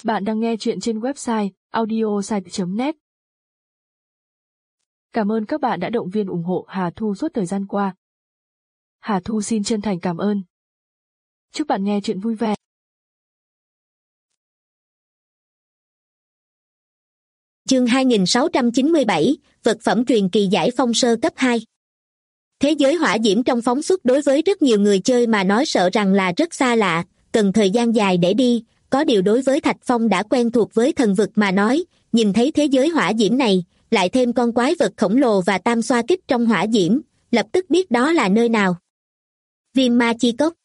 Bạn đang nghe chuyện trên website audiosite.net. Cảm ơn các bạn đã động viên ủng hộ Hà Thu suốt thời gian qua. Hà Thu xin chân thành cảm ơn. Chúc bạn nghe chuyện vui vẻ. Chương 2697, vật phẩm truyền kỳ giải phong sơ cấp 2. Thế giới hỏa diễm trong phóng xuất đối với rất nhiều người chơi mà nói sợ rằng là rất xa lạ, cần thời gian dài để đi, có điều đối với Thạch Phong đã quen thuộc với thần vực mà nói, nhìn thấy thế giới hỏa diễm này, lại thêm con quái vật khổng lồ và tam xoa kích trong hỏa diễm, lập tức biết đó là nơi nào. Viêm ma chi cốc.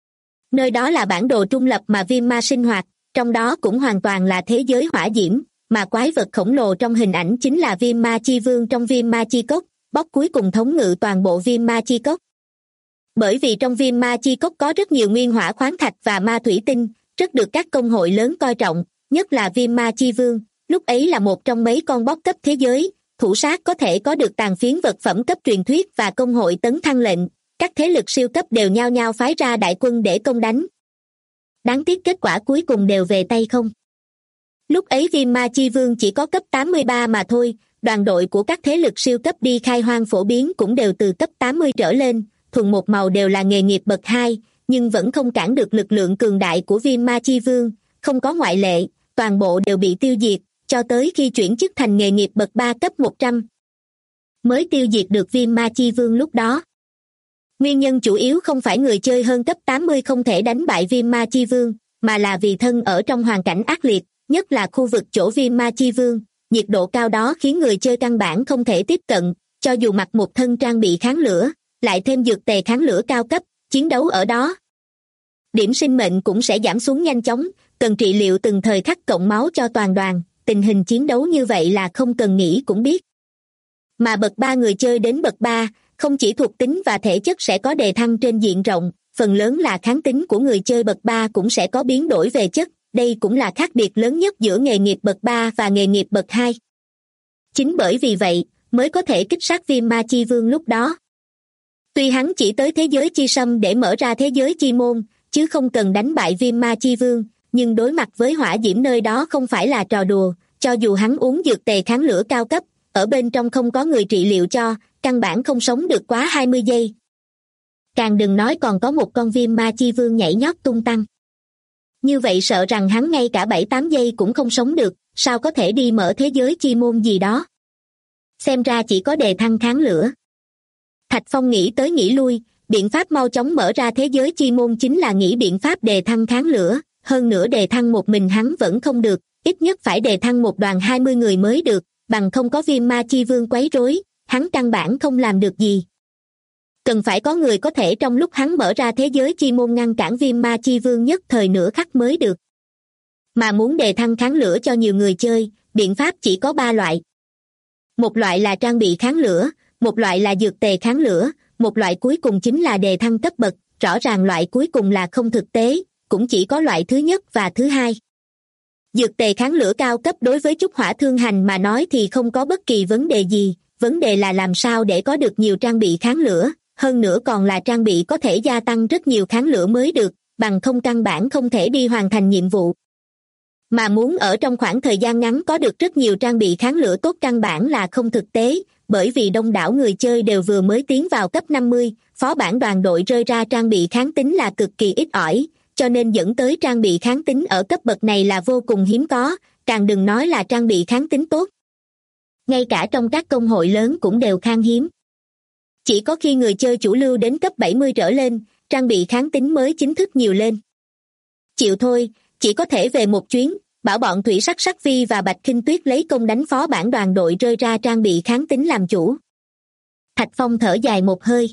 Nơi đó là bản đồ trung lập mà viêm ma sinh hoạt, trong đó cũng hoàn toàn là thế giới hỏa diễm, mà quái vật khổng lồ trong hình ảnh chính là viêm ma chi vương trong viêm ma chi cốc, bóc cuối cùng thống ngự toàn bộ viêm ma chi cốc. Bởi vì trong viêm ma chi cốc có rất nhiều nguyên hỏa khoáng thạch và ma thủy tinh, rất được các công hội lớn coi trọng, nhất là viêm ma chi vương, lúc ấy là một trong mấy con boss cấp thế giới, thủ sát có thể có được tàn phiến vật phẩm cấp truyền thuyết và công hội tấn thăng lệnh, các thế lực siêu cấp đều nhao nhao phái ra đại quân để công đánh. Đáng tiếc kết quả cuối cùng đều về tay không. Lúc ấy viêm ma chi vương chỉ có cấp 83 mà thôi, đoàn đội của các thế lực siêu cấp đi khai hoang phổ biến cũng đều từ cấp 80 trở lên, thuần một màu đều là nghề nghiệp bậc 2, nhưng vẫn không cản được lực lượng cường đại của viêm ma chi vương, không có ngoại lệ, toàn bộ đều bị tiêu diệt, cho tới khi chuyển chức thành nghề nghiệp bậc 3 cấp 100. Mới tiêu diệt được viêm ma chi vương lúc đó. Nguyên nhân chủ yếu không phải người chơi hơn cấp 80 không thể đánh bại viêm ma chi vương, mà là vì thân ở trong hoàn cảnh ác liệt, nhất là khu vực chỗ viêm ma chi vương, nhiệt độ cao đó khiến người chơi căn bản không thể tiếp cận, cho dù mặc một thân trang bị kháng lửa, lại thêm dược tề kháng lửa cao cấp, chiến đấu ở đó. Điểm sinh mệnh cũng sẽ giảm xuống nhanh chóng, cần trị liệu từng thời khắc cộng máu cho toàn đoàn, tình hình chiến đấu như vậy là không cần nghĩ cũng biết. Mà bậc 3 người chơi đến bậc 3, không chỉ thuộc tính và thể chất sẽ có đề thăng trên diện rộng, phần lớn là kháng tính của người chơi bậc 3 cũng sẽ có biến đổi về chất, đây cũng là khác biệt lớn nhất giữa nghề nghiệp bậc 3 và nghề nghiệp bậc 2. Chính bởi vì vậy, mới có thể kích sát viêm ma chi vương lúc đó. Tuy hắn chỉ tới thế giới chi sâm để mở ra thế giới chi môn, chứ không cần đánh bại viêm ma chi vương, nhưng đối mặt với hỏa diễm nơi đó không phải là trò đùa, cho dù hắn uống dược tề kháng lửa cao cấp, ở bên trong không có người trị liệu cho, căn bản không sống được quá 20 giây. Càng đừng nói còn có một con viêm ma chi vương nhảy nhót tung tăng. Như vậy sợ rằng hắn ngay cả 7-8 giây cũng không sống được, sao có thể đi mở thế giới chi môn gì đó. Xem ra chỉ có đề thăng kháng lửa. Thạch Phong nghĩ tới nghĩ lui, biện pháp mau chóng mở ra thế giới chi môn chính là nghĩ biện pháp đề thăng kháng lửa, hơn nữa đề thăng một mình hắn vẫn không được, ít nhất phải đề thăng một đoàn 20 người mới được, bằng không có viêm ma chi vương quấy rối, hắn căn bản không làm được gì. Cần phải có người có thể trong lúc hắn mở ra thế giới chi môn ngăn cản viêm ma chi vương nhất thời nửa khắc mới được. Mà muốn đề thăng kháng lửa cho nhiều người chơi, biện pháp chỉ có 3 loại. Một loại là trang bị kháng lửa, một loại là dược tề kháng lửa, một loại cuối cùng chính là đề thăng cấp bậc, rõ ràng loại cuối cùng là không thực tế, cũng chỉ có loại thứ nhất và thứ hai. Dược tề kháng lửa cao cấp đối với trúc hỏa thương hành mà nói thì không có bất kỳ vấn đề gì, vấn đề là làm sao để có được nhiều trang bị kháng lửa, hơn nữa còn là trang bị có thể gia tăng rất nhiều kháng lửa mới được, bằng không căn bản không thể đi hoàn thành nhiệm vụ. Mà muốn ở trong khoảng thời gian ngắn có được rất nhiều trang bị kháng lửa tốt căn bản là không thực tế, bởi vì đông đảo người chơi đều vừa mới tiến vào cấp 50, phó bản đoàn đội rơi ra trang bị kháng tính là cực kỳ ít ỏi, cho nên dẫn tới trang bị kháng tính ở cấp bậc này là vô cùng hiếm có, càng đừng nói là trang bị kháng tính tốt. Ngay cả trong các công hội lớn cũng đều khan hiếm. Chỉ có khi người chơi chủ lưu đến cấp 70 trở lên, trang bị kháng tính mới chính thức nhiều lên. Chịu thôi, chỉ có thể về một chuyến, bảo bọn Thủy Sắc Sắc Phi và Bạch Kinh Tuyết lấy công đánh phó bản đoàn đội rơi ra trang bị kháng tính làm chủ. Thạch Phong thở dài một hơi.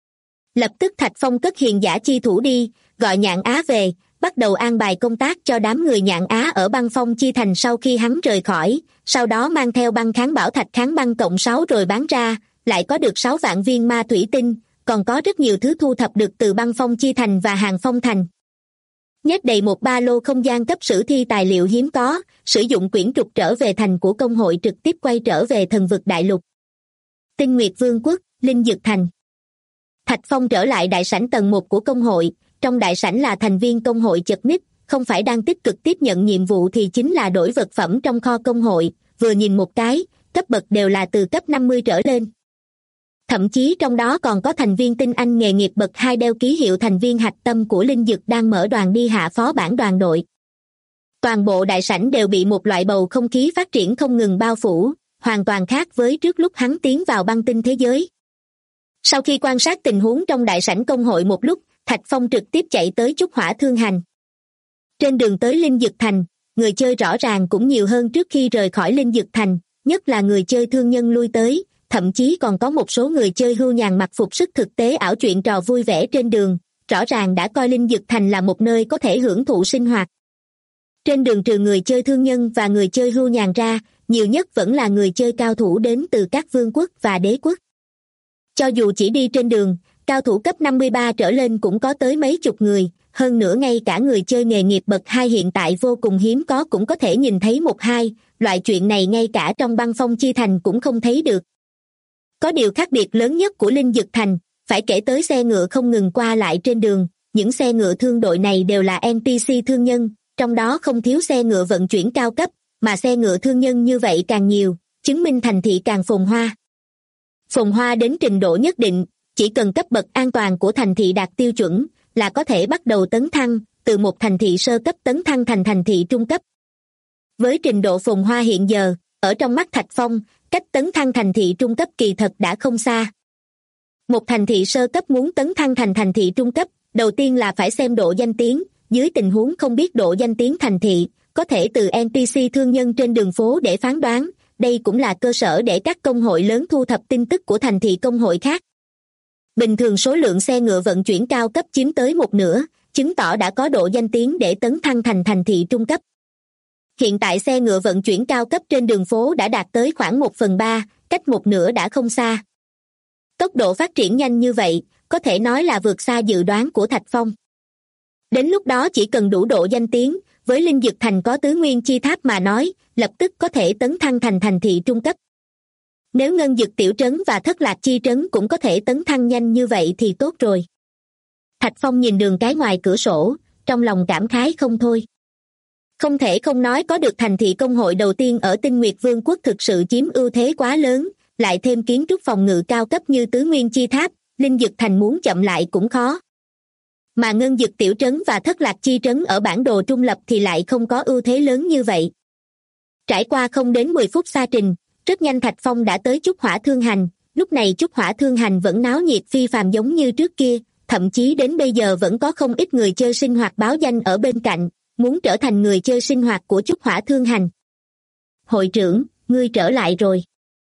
Lập tức Thạch Phong cất hiền giả chi thủ đi, gọi Nhạn Á về, bắt đầu an bài công tác cho đám người Nhạn Á ở băng phong chi thành sau khi hắn rời khỏi, sau đó mang theo băng kháng bảo thạch kháng băng cộng 6 rồi bán ra, lại có được 6 vạn viên ma thủy tinh, còn có rất nhiều thứ thu thập được từ băng phong chi thành và hàng phong thành. Nhét đầy một ba lô không gian cấp sử thi tài liệu hiếm có, sử dụng quyển trục trở về thành của công hội trực tiếp quay trở về thần vực đại lục. Tinh Nguyệt Vương quốc, Linh Dực thành. Thạch Phong trở lại đại sảnh tầng 1 của công hội, trong đại sảnh là thành viên công hội chật ních, không phải đang tích cực tiếp nhận nhiệm vụ thì chính là đổi vật phẩm trong kho công hội, vừa nhìn một cái, cấp bậc đều là từ cấp 50 trở lên. Thậm chí trong đó còn có thành viên tinh anh nghề nghiệp bậc 2 đeo ký hiệu thành viên hạch tâm của linh dực đang mở đoàn đi hạ phó bản đoàn đội. Toàn bộ đại sảnh đều bị một loại bầu không khí phát triển không ngừng bao phủ, hoàn toàn khác với trước lúc hắn tiến vào băng tinh thế giới. Sau khi quan sát tình huống trong đại sảnh công hội một lúc, Thạch Phong trực tiếp chạy tới Trúc Hỏa Thương Hành. Trên đường tới Linh Dực Thành, người chơi rõ ràng cũng nhiều hơn trước khi rời khỏi Linh Dực Thành, nhất là người chơi thương nhân lui tới, thậm chí còn có một số người chơi hưu nhàn mặc phục sức thực tế ảo chuyện trò vui vẻ trên đường, rõ ràng đã coi Linh Dực Thành là một nơi có thể hưởng thụ sinh hoạt. Trên đường trừ người chơi thương nhân và người chơi hưu nhàn ra, nhiều nhất vẫn là người chơi cao thủ đến từ các vương quốc và đế quốc. Cho dù chỉ đi trên đường, cao thủ cấp 53 trở lên cũng có tới mấy chục người, hơn nữa ngay cả người chơi nghề nghiệp bậc 2 hiện tại vô cùng hiếm có cũng có thể nhìn thấy một hai, loại chuyện này ngay cả trong băng phong chi thành cũng không thấy được. Có điều khác biệt lớn nhất của Linh Dực Thành, phải kể tới xe ngựa không ngừng qua lại trên đường, những xe ngựa thương đội này đều là NPC thương nhân, trong đó không thiếu xe ngựa vận chuyển cao cấp, mà xe ngựa thương nhân như vậy càng nhiều, chứng minh thành thị càng phồn hoa. Phồn hoa đến trình độ nhất định, chỉ cần cấp bậc an toàn của thành thị đạt tiêu chuẩn, là có thể bắt đầu tấn thăng, từ một thành thị sơ cấp tấn thăng thành thành thị trung cấp. Với trình độ phồn hoa hiện giờ, ở trong mắt Thạch Phong, cách tấn thăng thành thị trung cấp kỳ thật đã không xa. Một thành thị sơ cấp muốn tấn thăng thành thành thị trung cấp, đầu tiên là phải xem độ danh tiếng, dưới tình huống không biết độ danh tiếng thành thị, có thể từ NPC thương nhân trên đường phố để phán đoán, đây cũng là cơ sở để các công hội lớn thu thập tin tức của thành thị công hội khác. Bình thường số lượng xe ngựa vận chuyển cao cấp chiếm tới một nửa, chứng tỏ đã có độ danh tiếng để tấn thăng thành thành thị trung cấp. Hiện tại xe ngựa vận chuyển cao cấp trên đường phố đã đạt tới khoảng 1/3, cách một nửa đã không xa. Tốc độ phát triển nhanh như vậy, có thể nói là vượt xa dự đoán của Thạch Phong. Đến lúc đó chỉ cần đủ độ danh tiếng, với Linh Dực Thành có tứ nguyên chi tháp mà nói, lập tức có thể tấn thăng thành thành thị trung cấp. Nếu Ngân Dực tiểu trấn và Thất Lạc chi trấn cũng có thể tấn thăng nhanh như vậy thì tốt rồi. Thạch Phong nhìn đường cái ngoài cửa sổ, trong lòng cảm khái không thôi. Không thể không nói có được thành thị công hội đầu tiên ở Tinh Nguyệt Vương quốc thực sự chiếm ưu thế quá lớn, lại thêm kiến trúc phòng ngự cao cấp như tứ nguyên chi tháp, Linh Dực Thành muốn chậm lại cũng khó. Mà Ngân Dực tiểu trấn và Thất Lạc chi trấn ở bản đồ trung lập thì lại không có ưu thế lớn như vậy. Trải qua không đến 10 phút xa trình, rất nhanh Thạch Phong đã tới Trúc Hỏa Thương Hành, lúc này Trúc Hỏa Thương Hành vẫn náo nhiệt phi phàm giống như trước kia, thậm chí đến bây giờ vẫn có không ít người chơi sinh hoạt báo danh ở bên cạnh, muốn trở thành người chơi sinh hoạt của Trúc Hỏa Thương Hành. Hội trưởng, ngươi trở lại rồi.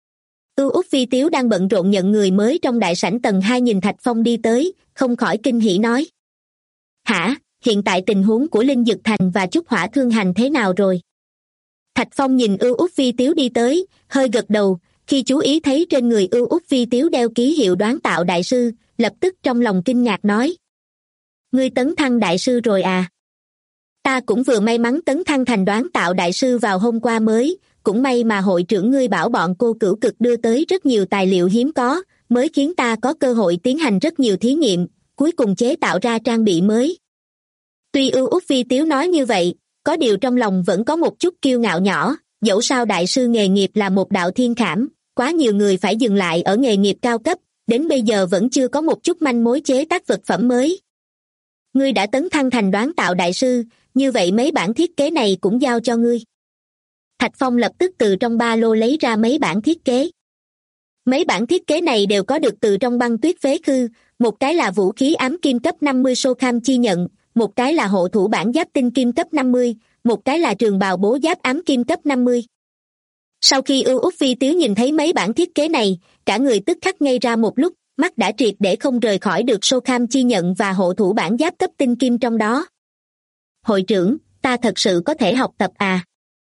Út Phi Tiếu đang bận rộn nhận người mới trong đại sảnh tầng 2 nhìn Thạch Phong đi tới, không khỏi kinh hỉ nói. Hả, hiện tại tình huống của Linh Dực Thành và Trúc Hỏa Thương Hành thế nào rồi? Thạch Phong nhìn Út Phi Tiếu đi tới, hơi gật đầu, khi chú ý thấy trên người Út Phi Tiếu đeo ký hiệu đoán tạo đại sư, lập tức trong lòng kinh ngạc nói. Ngươi tấn thăng đại sư rồi à? Ta cũng vừa may mắn tấn thăng thành đoán tạo đại sư vào hôm qua mới, cũng may mà hội trưởng ngươi bảo bọn cô Cửu Cực đưa tới rất nhiều tài liệu hiếm có, mới khiến ta có cơ hội tiến hành rất nhiều thí nghiệm, cuối cùng chế tạo ra trang bị mới. Tuy Út Phi Tiếu nói như vậy, có điều trong lòng vẫn có một chút kiêu ngạo nhỏ, dẫu sao đại sư nghề nghiệp là một đạo thiên khảm, quá nhiều người phải dừng lại ở nghề nghiệp cao cấp, đến bây giờ vẫn chưa có một chút manh mối chế tác vật phẩm mới. Ngươi đã tấn thăng thành đoán tạo đại sư, như vậy mấy bản thiết kế này cũng giao cho ngươi. Thạch Phong lập tức từ trong ba lô lấy ra mấy bản thiết kế. Mấy bản thiết kế này đều có được từ trong băng tuyết phế khư, một cái là vũ khí ám kim cấp 50 Sokham chi nhận, một cái là hộ thủ bản giáp tinh kim cấp 50, một cái là trường bào bố giáp ám kim cấp 50. Sau khi Út Phi Tiếu nhìn thấy mấy bản thiết kế này, cả người tức khắc ngây ra một lúc, mắt đã triệt để không rời khỏi được Sokham chi nhận và hộ thủ bản giáp cấp tinh kim trong đó. Hội trưởng, ta thật sự có thể học tập à?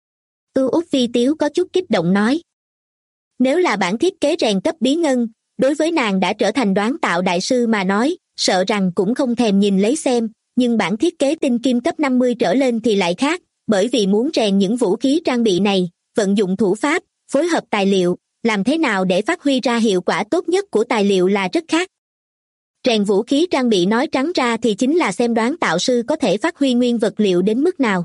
Út Phi Tiếu có chút kích động nói. Nếu là bản thiết kế rèn cấp bí ngân, đối với nàng đã trở thành đoán tạo đại sư mà nói, sợ rằng cũng không thèm nhìn lấy xem, nhưng bản thiết kế tinh kim cấp 50 trở lên thì lại khác, bởi vì muốn rèn những vũ khí trang bị này, vận dụng thủ pháp, phối hợp tài liệu, làm thế nào để phát huy ra hiệu quả tốt nhất của tài liệu là rất khác. Rèn vũ khí trang bị nói trắng ra thì chính là xem đoán tạo sư có thể phát huy nguyên vật liệu đến mức nào.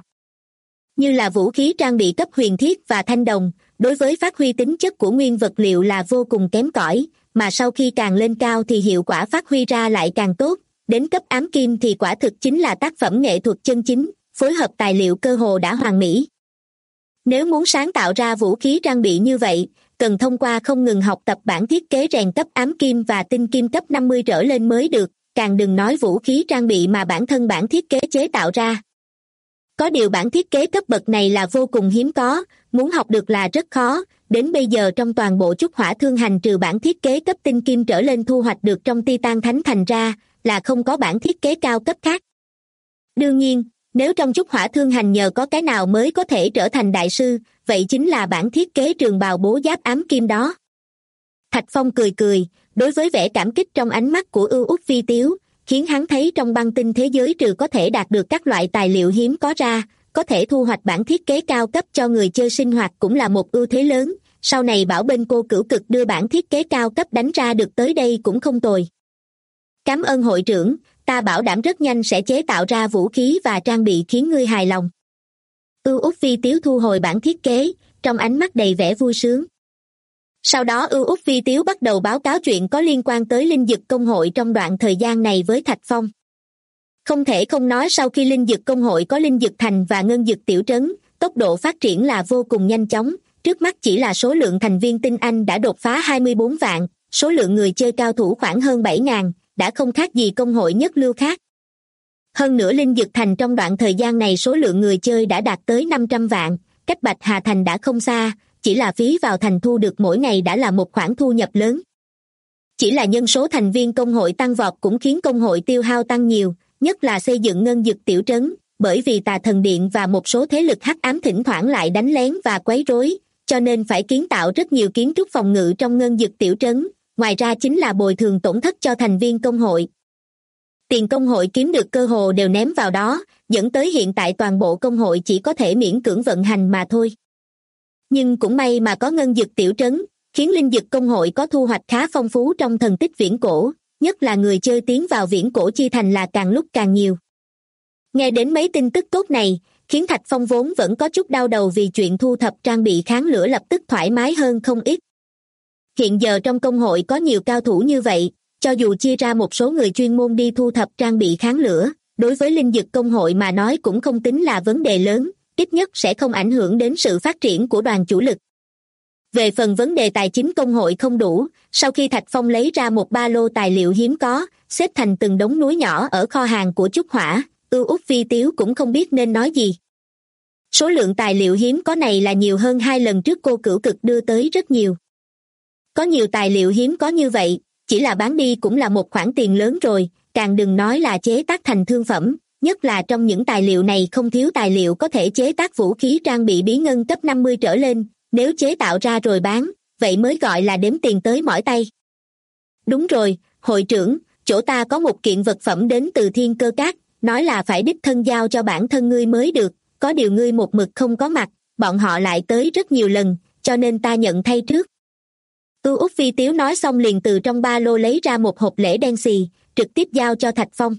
Như là vũ khí trang bị cấp huyền thiết và thanh đồng, đối với phát huy tính chất của nguyên vật liệu là vô cùng kém cỏi, mà sau khi càng lên cao thì hiệu quả phát huy ra lại càng tốt, đến cấp ám kim thì quả thực chính là tác phẩm nghệ thuật chân chính, phối hợp tài liệu cơ hồ đã hoàn mỹ. Nếu muốn sáng tạo ra vũ khí trang bị như vậy, cần thông qua không ngừng học tập bản thiết kế rèn cấp ám kim và tinh kim cấp 50 trở lên mới được, càng đừng nói vũ khí trang bị mà bản thân bản thiết kế chế tạo ra. Có điều bản thiết kế cấp bậc này là vô cùng hiếm có, muốn học được là rất khó, đến bây giờ trong toàn bộ Trúc Hỏa Thương Hành trừ bản thiết kế cấp tinh kim trở lên thu hoạch được trong Titan Thánh Thành ra, là không có bản thiết kế cao cấp khác. Đương nhiên, nếu trong Trúc Hỏa Thương Hành nhờ có cái nào mới có thể trở thành đại sư, vậy chính là bản thiết kế trường bào bố giáp ám kim đó. Thạch Phong cười cười, đối với vẻ cảm kích trong ánh mắt của Ưu Úc Phi Tiếu, khiến hắn thấy trong băng tinh thế giới trừ có thể đạt được các loại tài liệu hiếm có ra, có thể thu hoạch bản thiết kế cao cấp cho người chơi sinh hoạt cũng là một ưu thế lớn, sau này bảo bên cô Cửu Cực đưa bản thiết kế cao cấp đánh ra được tới đây cũng không tồi. Cảm ơn hội trưởng, ta bảo đảm rất nhanh sẽ chế tạo ra vũ khí và trang bị khiến ngươi hài lòng. Ưu Úc Phi Tiếu thu hồi bản thiết kế, trong ánh mắt đầy vẻ vui sướng. Sau đó Ưu Úc Phi Tiếu bắt đầu báo cáo chuyện có liên quan tới Linh Dực Công hội trong đoạn thời gian này với Thạch Phong. Không thể không nói sau khi Linh Dực Công hội có Linh Dực Thành và Ngân Dực Tiểu Trấn, tốc độ phát triển là vô cùng nhanh chóng, trước mắt chỉ là số lượng thành viên tinh anh đã đột phá 24 vạn, số lượng người chơi cao thủ khoảng hơn 7.000, đã không khác gì công hội nhất lưu khác. Hơn nữa Linh Dực Thành trong đoạn thời gian này số lượng người chơi đã đạt tới 500 vạn, cách Bạch Hà Thành đã không xa, chỉ là phí vào thành thu được mỗi ngày đã là một khoản thu nhập lớn. Chỉ là nhân số thành viên công hội tăng vọt cũng khiến công hội tiêu hao tăng nhiều, nhất là xây dựng Ngân Dực Tiểu Trấn, bởi vì Tà Thần Điện và một số thế lực hắc ám thỉnh thoảng lại đánh lén và quấy rối, cho nên phải kiến tạo rất nhiều kiến trúc phòng ngự trong Ngân Dực Tiểu Trấn, ngoài ra chính là bồi thường tổn thất cho thành viên công hội. Tiền công hội kiếm được cơ hồ đều ném vào đó, dẫn tới hiện tại toàn bộ công hội chỉ có thể miễn cưỡng vận hành mà thôi. Nhưng cũng may mà có Ngân Dực Tiểu Trấn, khiến Linh Dực Công hội có thu hoạch khá phong phú trong thần tích viễn cổ, nhất là người chơi tiến vào viễn cổ chi thành là càng lúc càng nhiều. Nghe đến mấy tin tức tốt này, khiến Thạch Phong vốn vẫn có chút đau đầu vì chuyện thu thập trang bị kháng lửa lập tức thoải mái hơn không ít. Hiện giờ trong công hội có nhiều cao thủ như vậy, cho dù chia ra một số người chuyên môn đi thu thập trang bị kháng lửa, đối với Linh Dực Công hội mà nói cũng không tính là vấn đề lớn, ít nhất sẽ không ảnh hưởng đến sự phát triển của đoàn chủ lực. Về phần vấn đề tài chính công hội không đủ, sau khi Thạch Phong lấy ra một ba lô tài liệu hiếm có, xếp thành từng đống núi nhỏ ở kho hàng của Trúc Hỏa, Ưu Úc Phi Tiếu cũng không biết nên nói gì. Số lượng tài liệu hiếm có này là nhiều hơn 2 lần trước cô Cửu Cực đưa tới rất nhiều. Có nhiều tài liệu hiếm có như vậy, chỉ là bán đi cũng là một khoản tiền lớn rồi, càng đừng nói là chế tác thành thương phẩm, nhất là trong những tài liệu này không thiếu tài liệu có thể chế tác vũ khí trang bị bí ngân cấp 50 trở lên, nếu chế tạo ra rồi bán, vậy mới gọi là đếm tiền tới mỏi tay. Đúng rồi, hội trưởng, chỗ ta có một kiện vật phẩm đến từ Thiên Cơ Các, nói là phải đích thân giao cho bản thân ngươi mới được, có điều ngươi một mực không có mặt, bọn họ lại tới rất nhiều lần, cho nên ta nhận thay trước. Ưu Úc Phi Tiếu nói xong liền từ trong ba lô lấy ra một hộp lễ đen xì, trực tiếp giao cho Thạch Phong.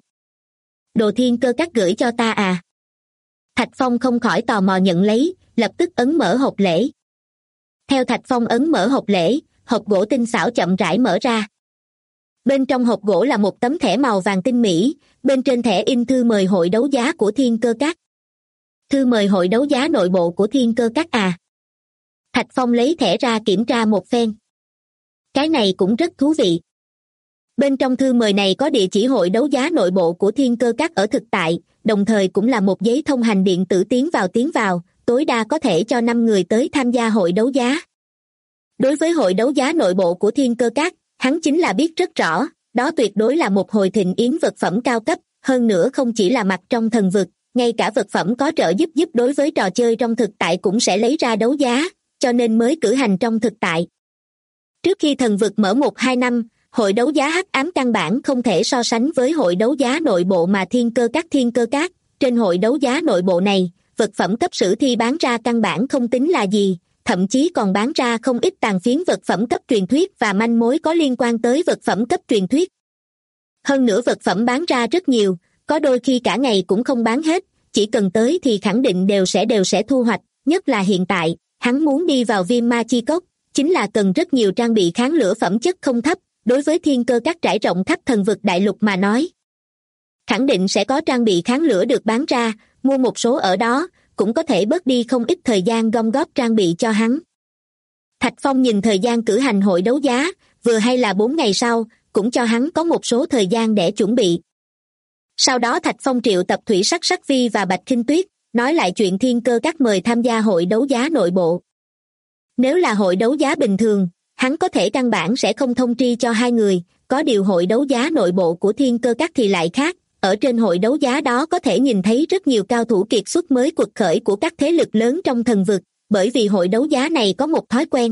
Đồ Thiên Cơ Các gửi cho ta à? Thạch Phong không khỏi tò mò nhận lấy, lập tức ấn mở hộp lễ. Theo Thạch Phong ấn mở hộp lễ, hộp gỗ tinh xảo chậm rãi mở ra. Bên trong hộp gỗ là một tấm thẻ màu vàng tinh mỹ, bên trên thẻ in thư mời hội đấu giá của Thiên Cơ Các. Thư mời hội đấu giá nội bộ của Thiên Cơ Các à? Thạch Phong lấy thẻ ra kiểm tra một phen. Cái này cũng rất thú vị. Bên trong thư mời này có địa chỉ hội đấu giá nội bộ của Thiên Cơ Các ở thực tại, đồng thời cũng là một giấy thông hành điện tử tiến vào, tối đa có thể cho 5 người tới tham gia hội đấu giá. Đối với hội đấu giá nội bộ của Thiên Cơ Các, hắn chính là biết rất rõ, đó tuyệt đối là một hồi thịnh yến vật phẩm cao cấp, hơn nữa không chỉ là mặt trong thần vực, ngay cả vật phẩm có trợ giúp đối với trò chơi trong thực tại cũng sẽ lấy ra đấu giá, cho nên mới cử hành trong thực tại. Trước khi thần vực mở 1-2 năm, hội đấu giá hắc ám căn bản không thể so sánh với hội đấu giá nội bộ mà Thiên Cơ Các, trên hội đấu giá nội bộ này, vật phẩm cấp sử thi bán ra căn bản không tính là gì, thậm chí còn bán ra không ít tàn phiến vật phẩm cấp truyền thuyết và manh mối có liên quan tới vật phẩm cấp truyền thuyết. Hơn nữa vật phẩm bán ra rất nhiều, có đôi khi cả ngày cũng không bán hết, chỉ cần tới thì khẳng định đều sẽ thu hoạch, nhất là hiện tại, hắn muốn đi vào Viêm Ma Chi Cốc, chính là cần rất nhiều trang bị kháng lửa phẩm chất không thấp, đối với thiên cơ các trải rộng khắp thần vực đại lục mà nói. Khẳng định sẽ có trang bị kháng lửa được bán ra, mua một số ở đó, cũng có thể bớt đi không ít thời gian gom góp trang bị cho hắn. Thạch Phong nhìn thời gian cử hành hội đấu giá, vừa hay là 4 ngày sau, cũng cho hắn có một số thời gian để chuẩn bị. Sau đó Thạch Phong triệu tập Thủy Sắc Sắc Vi và Bạch Khinh Tuyết, nói lại chuyện thiên cơ các mời tham gia hội đấu giá nội bộ. Nếu là hội đấu giá bình thường, hắn có thể căn bản sẽ không thông tri cho hai người, có điều hội đấu giá nội bộ của thiên cơ các thì lại khác. Ở trên hội đấu giá đó có thể nhìn thấy rất nhiều cao thủ kiệt xuất mới quật khởi của các thế lực lớn trong thần vực, bởi vì hội đấu giá này có một thói quen.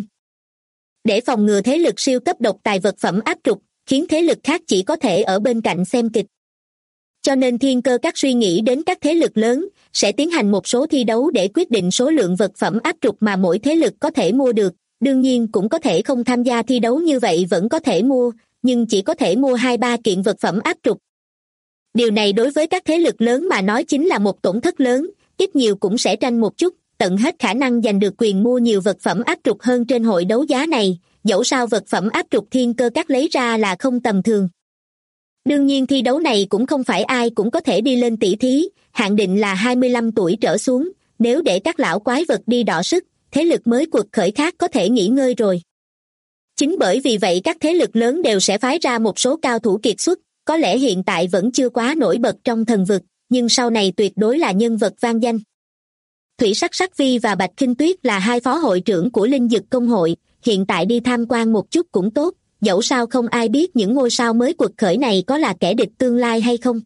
Để phòng ngừa thế lực siêu cấp độc tài vật phẩm áp trục, khiến thế lực khác chỉ có thể ở bên cạnh xem kịch. Cho nên thiên cơ các suy nghĩ đến các thế lực lớn, sẽ tiến hành một số thi đấu để quyết định số lượng vật phẩm áp trục mà mỗi thế lực có thể mua được. Đương nhiên cũng có thể không tham gia thi đấu như vậy vẫn có thể mua, nhưng chỉ có thể mua 2-3 kiện vật phẩm áp trục. Điều này đối với các thế lực lớn mà nói chính là một tổn thất lớn, ít nhiều cũng sẽ tranh một chút, tận hết khả năng giành được quyền mua nhiều vật phẩm áp trục hơn trên hội đấu giá này, dẫu sao vật phẩm áp trục thiên cơ các lấy ra là không tầm thường. Đương nhiên thi đấu này cũng không phải ai cũng có thể đi lên tỷ thí, hạn định là 25 tuổi trở xuống, nếu để các lão quái vật đi đọ sức, thế lực mới quật khởi khác có thể nghỉ ngơi rồi. Chính bởi vì vậy các thế lực lớn đều sẽ phái ra một số cao thủ kiệt xuất, có lẽ hiện tại vẫn chưa quá nổi bật trong thần vực, nhưng sau này tuyệt đối là nhân vật vang danh. Thủy Sắc Sắc Vi và Bạch Khinh Tuyết là hai phó hội trưởng của Linh Dực Công hội, hiện tại đi tham quan một chút cũng tốt, dẫu sao không ai biết những ngôi sao mới quật khởi này có là kẻ địch tương lai hay không.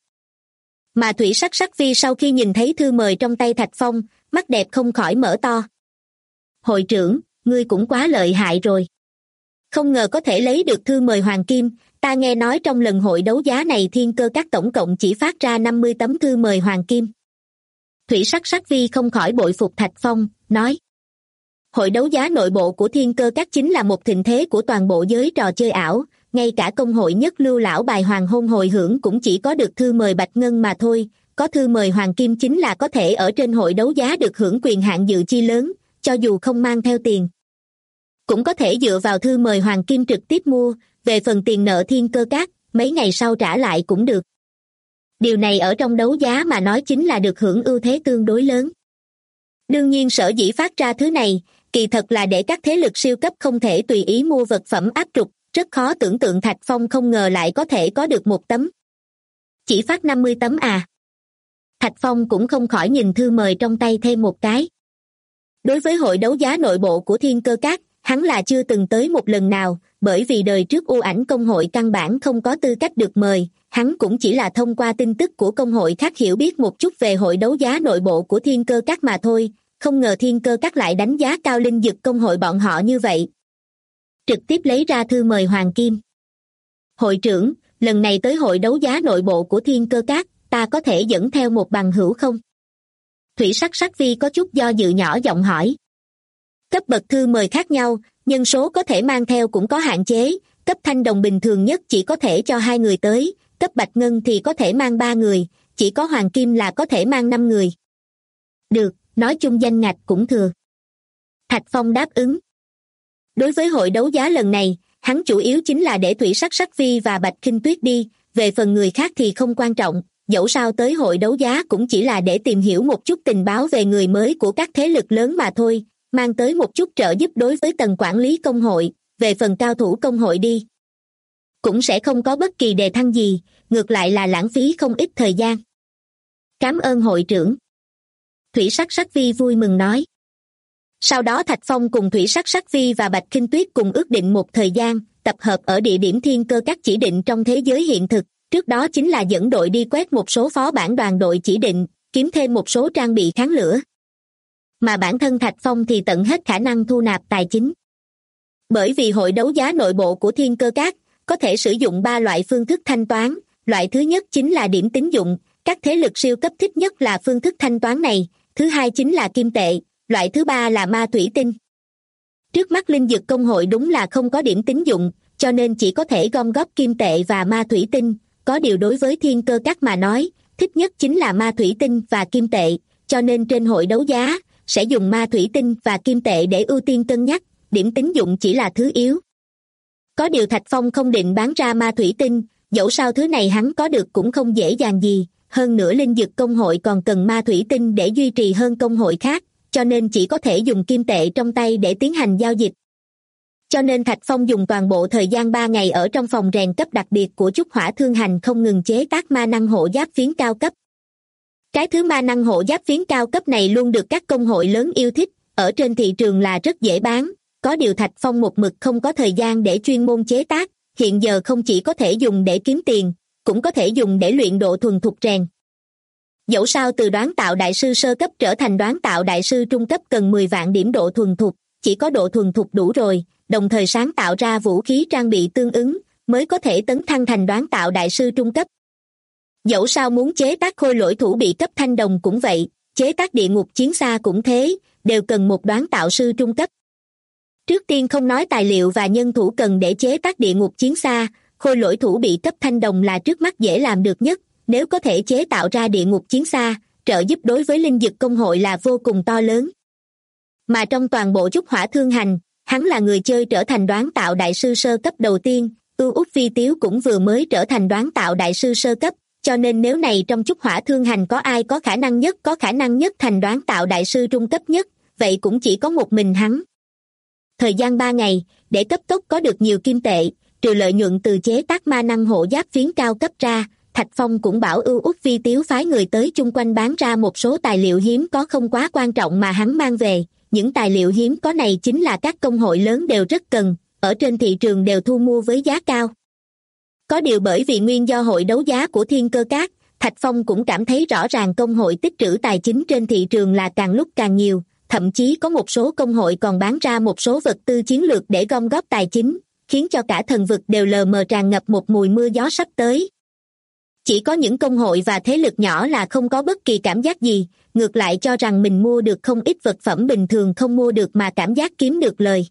Mà Thủy Sắc Sắc Vi sau khi nhìn thấy thư mời trong tay Thạch Phong, mắt đẹp không khỏi mở to. Hội trưởng, ngươi cũng quá lợi hại rồi. Không ngờ có thể lấy được thư mời hoàng kim, ta nghe nói trong lần hội đấu giá này thiên cơ các tổng cộng chỉ phát ra 50 tấm thư mời hoàng kim. Thủy Sắc Sắc Vi không khỏi bội phục Thạch Phong, nói. Hội đấu giá nội bộ của thiên cơ các chính là một thịnh thế của toàn bộ giới trò chơi ảo, ngay cả công hội nhất lưu lão bài hoàng hôn hồi hưởng cũng chỉ có được thư mời bạch ngân mà thôi, có thư mời hoàng kim chính là có thể ở trên hội đấu giá được hưởng quyền hạn dự chi lớn, cho dù không mang theo tiền. Cũng có thể dựa vào thư mời hoàng kim trực tiếp mua, về phần tiền nợ thiên cơ các, mấy ngày sau trả lại cũng được. Điều này ở trong đấu giá mà nói chính là được hưởng ưu thế tương đối lớn. Đương nhiên sở dĩ phát ra thứ này, kỳ thật là để các thế lực siêu cấp không thể tùy ý mua vật phẩm áp trục, rất khó tưởng tượng Thạch Phong không ngờ lại có thể có được 1 tấm. Chỉ phát 50 tấm à? Thạch Phong cũng không khỏi nhìn thư mời trong tay thêm một cái. Đối với hội đấu giá nội bộ của thiên cơ các, hắn là chưa từng tới một lần nào, bởi vì đời trước U Ảnh công hội căn bản không có tư cách được mời, hắn cũng chỉ là thông qua tin tức của công hội khác hiểu biết một chút về hội đấu giá nội bộ của thiên cơ các mà thôi, không ngờ thiên cơ các lại đánh giá cao Linh Dực công hội bọn họ như vậy. Trực tiếp lấy ra thư mời hoàng kim. Hội trưởng, lần này tới hội đấu giá nội bộ của thiên cơ các, ta có thể dẫn theo một bằng hữu không? Thủy Sắc Sắc Vi có chút do dự nhỏ giọng hỏi. Cấp bậc thư mời khác nhau, nhân số có thể mang theo cũng có hạn chế, cấp thanh đồng bình thường nhất chỉ có thể cho 2 người tới, cấp bạch ngân thì có thể mang 3 người, chỉ có hoàng kim là có thể mang 5 người. Được, nói chung danh ngạch cũng thừa. Thạch Phong đáp ứng. Đối với hội đấu giá lần này, hắn chủ yếu chính là để Thủy Sắc Sắc Vi và Bạch Khinh Tuyết đi, về phần người khác thì không quan trọng, dẫu sao tới hội đấu giá cũng chỉ là để tìm hiểu một chút tình báo về người mới của các thế lực lớn mà thôi, mang tới một chút trợ giúp đối với tầng quản lý công hội, về phần cao thủ công hội đi. Cũng sẽ không có bất kỳ đề thăng gì, ngược lại là lãng phí không ít thời gian. Cảm ơn hội trưởng. Thủy Sắc Sắc Vi vui mừng nói. Sau đó Thạch Phong cùng Thủy Sắc Sắc Vi và Bạch Khinh Tuyết cùng ước định một thời gian, tập hợp ở địa điểm thiên cơ các chỉ định trong thế giới hiện thực, trước đó chính là dẫn đội đi quét một số phó bản đoàn đội chỉ định, kiếm thêm một số trang bị kháng lửa. Mà bản thân Thạch Phong thì tận hết khả năng thu nạp tài chính. Bởi vì hội đấu giá nội bộ của thiên cơ các, có thể sử dụng 3 loại phương thức thanh toán, loại thứ nhất chính là điểm tín dụng, các thế lực siêu cấp thích nhất là phương thức thanh toán này, thứ hai chính là kim tệ, loại thứ ba là ma thủy tinh. Trước mắt Linh Dực công hội đúng là không có điểm tín dụng, cho nên chỉ có thể gom góp kim tệ và ma thủy tinh, có điều đối với Thiên Cơ Các mà nói, thích nhất chính là ma thủy tinh và kim tệ, cho nên trên hội đấu giá sẽ dùng ma thủy tinh và kim tệ để ưu tiên cân nhắc, điểm tín dụng chỉ là thứ yếu. Có điều Thạch Phong không định bán ra ma thủy tinh, dẫu sao thứ này hắn có được cũng không dễ dàng gì, hơn nữa linh dực công hội còn cần ma thủy tinh để duy trì hơn công hội khác, cho nên chỉ có thể dùng kim tệ trong tay để tiến hành giao dịch. Cho nên Thạch Phong dùng toàn bộ thời gian 3 ngày ở trong phòng rèn cấp đặc biệt của Trúc Hỏa Thương Hành không ngừng chế tác ma năng hộ giáp phiến cao cấp. Cái thứ ma năng hộ giáp phiến cao cấp này luôn được các công hội lớn yêu thích, ở trên thị trường là rất dễ bán, có điều Thạch Phong một mực không có thời gian để chuyên môn chế tác, hiện giờ không chỉ có thể dùng để kiếm tiền, cũng có thể dùng để luyện độ thuần thục rèn. Dẫu sao từ đoán tạo đại sư sơ cấp trở thành đoán tạo đại sư trung cấp cần 10 vạn điểm độ thuần thục, chỉ có độ thuần thục đủ rồi, đồng thời sáng tạo ra vũ khí trang bị tương ứng, mới có thể tấn thăng thành đoán tạo đại sư trung cấp. Dẫu sao muốn chế tác khôi lỗi thủ bị cấp thanh đồng cũng vậy, chế tác địa ngục chiến xa cũng thế, đều cần một đoán tạo sư trung cấp. Trước tiên không nói tài liệu và nhân thủ cần để chế tác địa ngục chiến xa, khôi lỗi thủ bị cấp thanh đồng là trước mắt dễ làm được nhất, nếu có thể chế tạo ra địa ngục chiến xa, trợ giúp đối với linh dực công hội là vô cùng to lớn. Mà trong toàn bộ Trúc Hỏa Thương Hành, hắn là người chơi trở thành đoán tạo đại sư sơ cấp đầu tiên, Ưu Út Phi Tiếu cũng vừa mới trở thành đoán tạo đại sư sơ cấp, cho nên nếu này trong Trúc Hỏa Thương Hành có ai có khả năng nhất thành đoán tạo đại sư trung cấp nhất, vậy cũng chỉ có một mình hắn. Thời gian 3 ngày, để cấp tốc có được nhiều kim tệ, trừ lợi nhuận từ chế tác ma năng hộ giáp phiến cao cấp ra, Thạch Phong cũng bảo Ưu Út Phi Tiếu phái người tới chung quanh bán ra một số tài liệu hiếm có không quá quan trọng mà hắn mang về. Những tài liệu hiếm có này chính là các công hội lớn đều rất cần, ở trên thị trường đều thu mua với giá cao. Có điều bởi vì nguyên do hội đấu giá của Thiên Cơ Các, Thạch Phong cũng cảm thấy rõ ràng công hội tích trữ tài chính trên thị trường là càng lúc càng nhiều, thậm chí có một số công hội còn bán ra một số vật tư chiến lược để gom góp tài chính, khiến cho cả thần vực đều lờ mờ tràn ngập một mùi mưa gió sắp tới. Chỉ có những công hội và thế lực nhỏ là không có bất kỳ cảm giác gì, ngược lại cho rằng mình mua được không ít vật phẩm bình thường không mua được mà cảm giác kiếm được lời.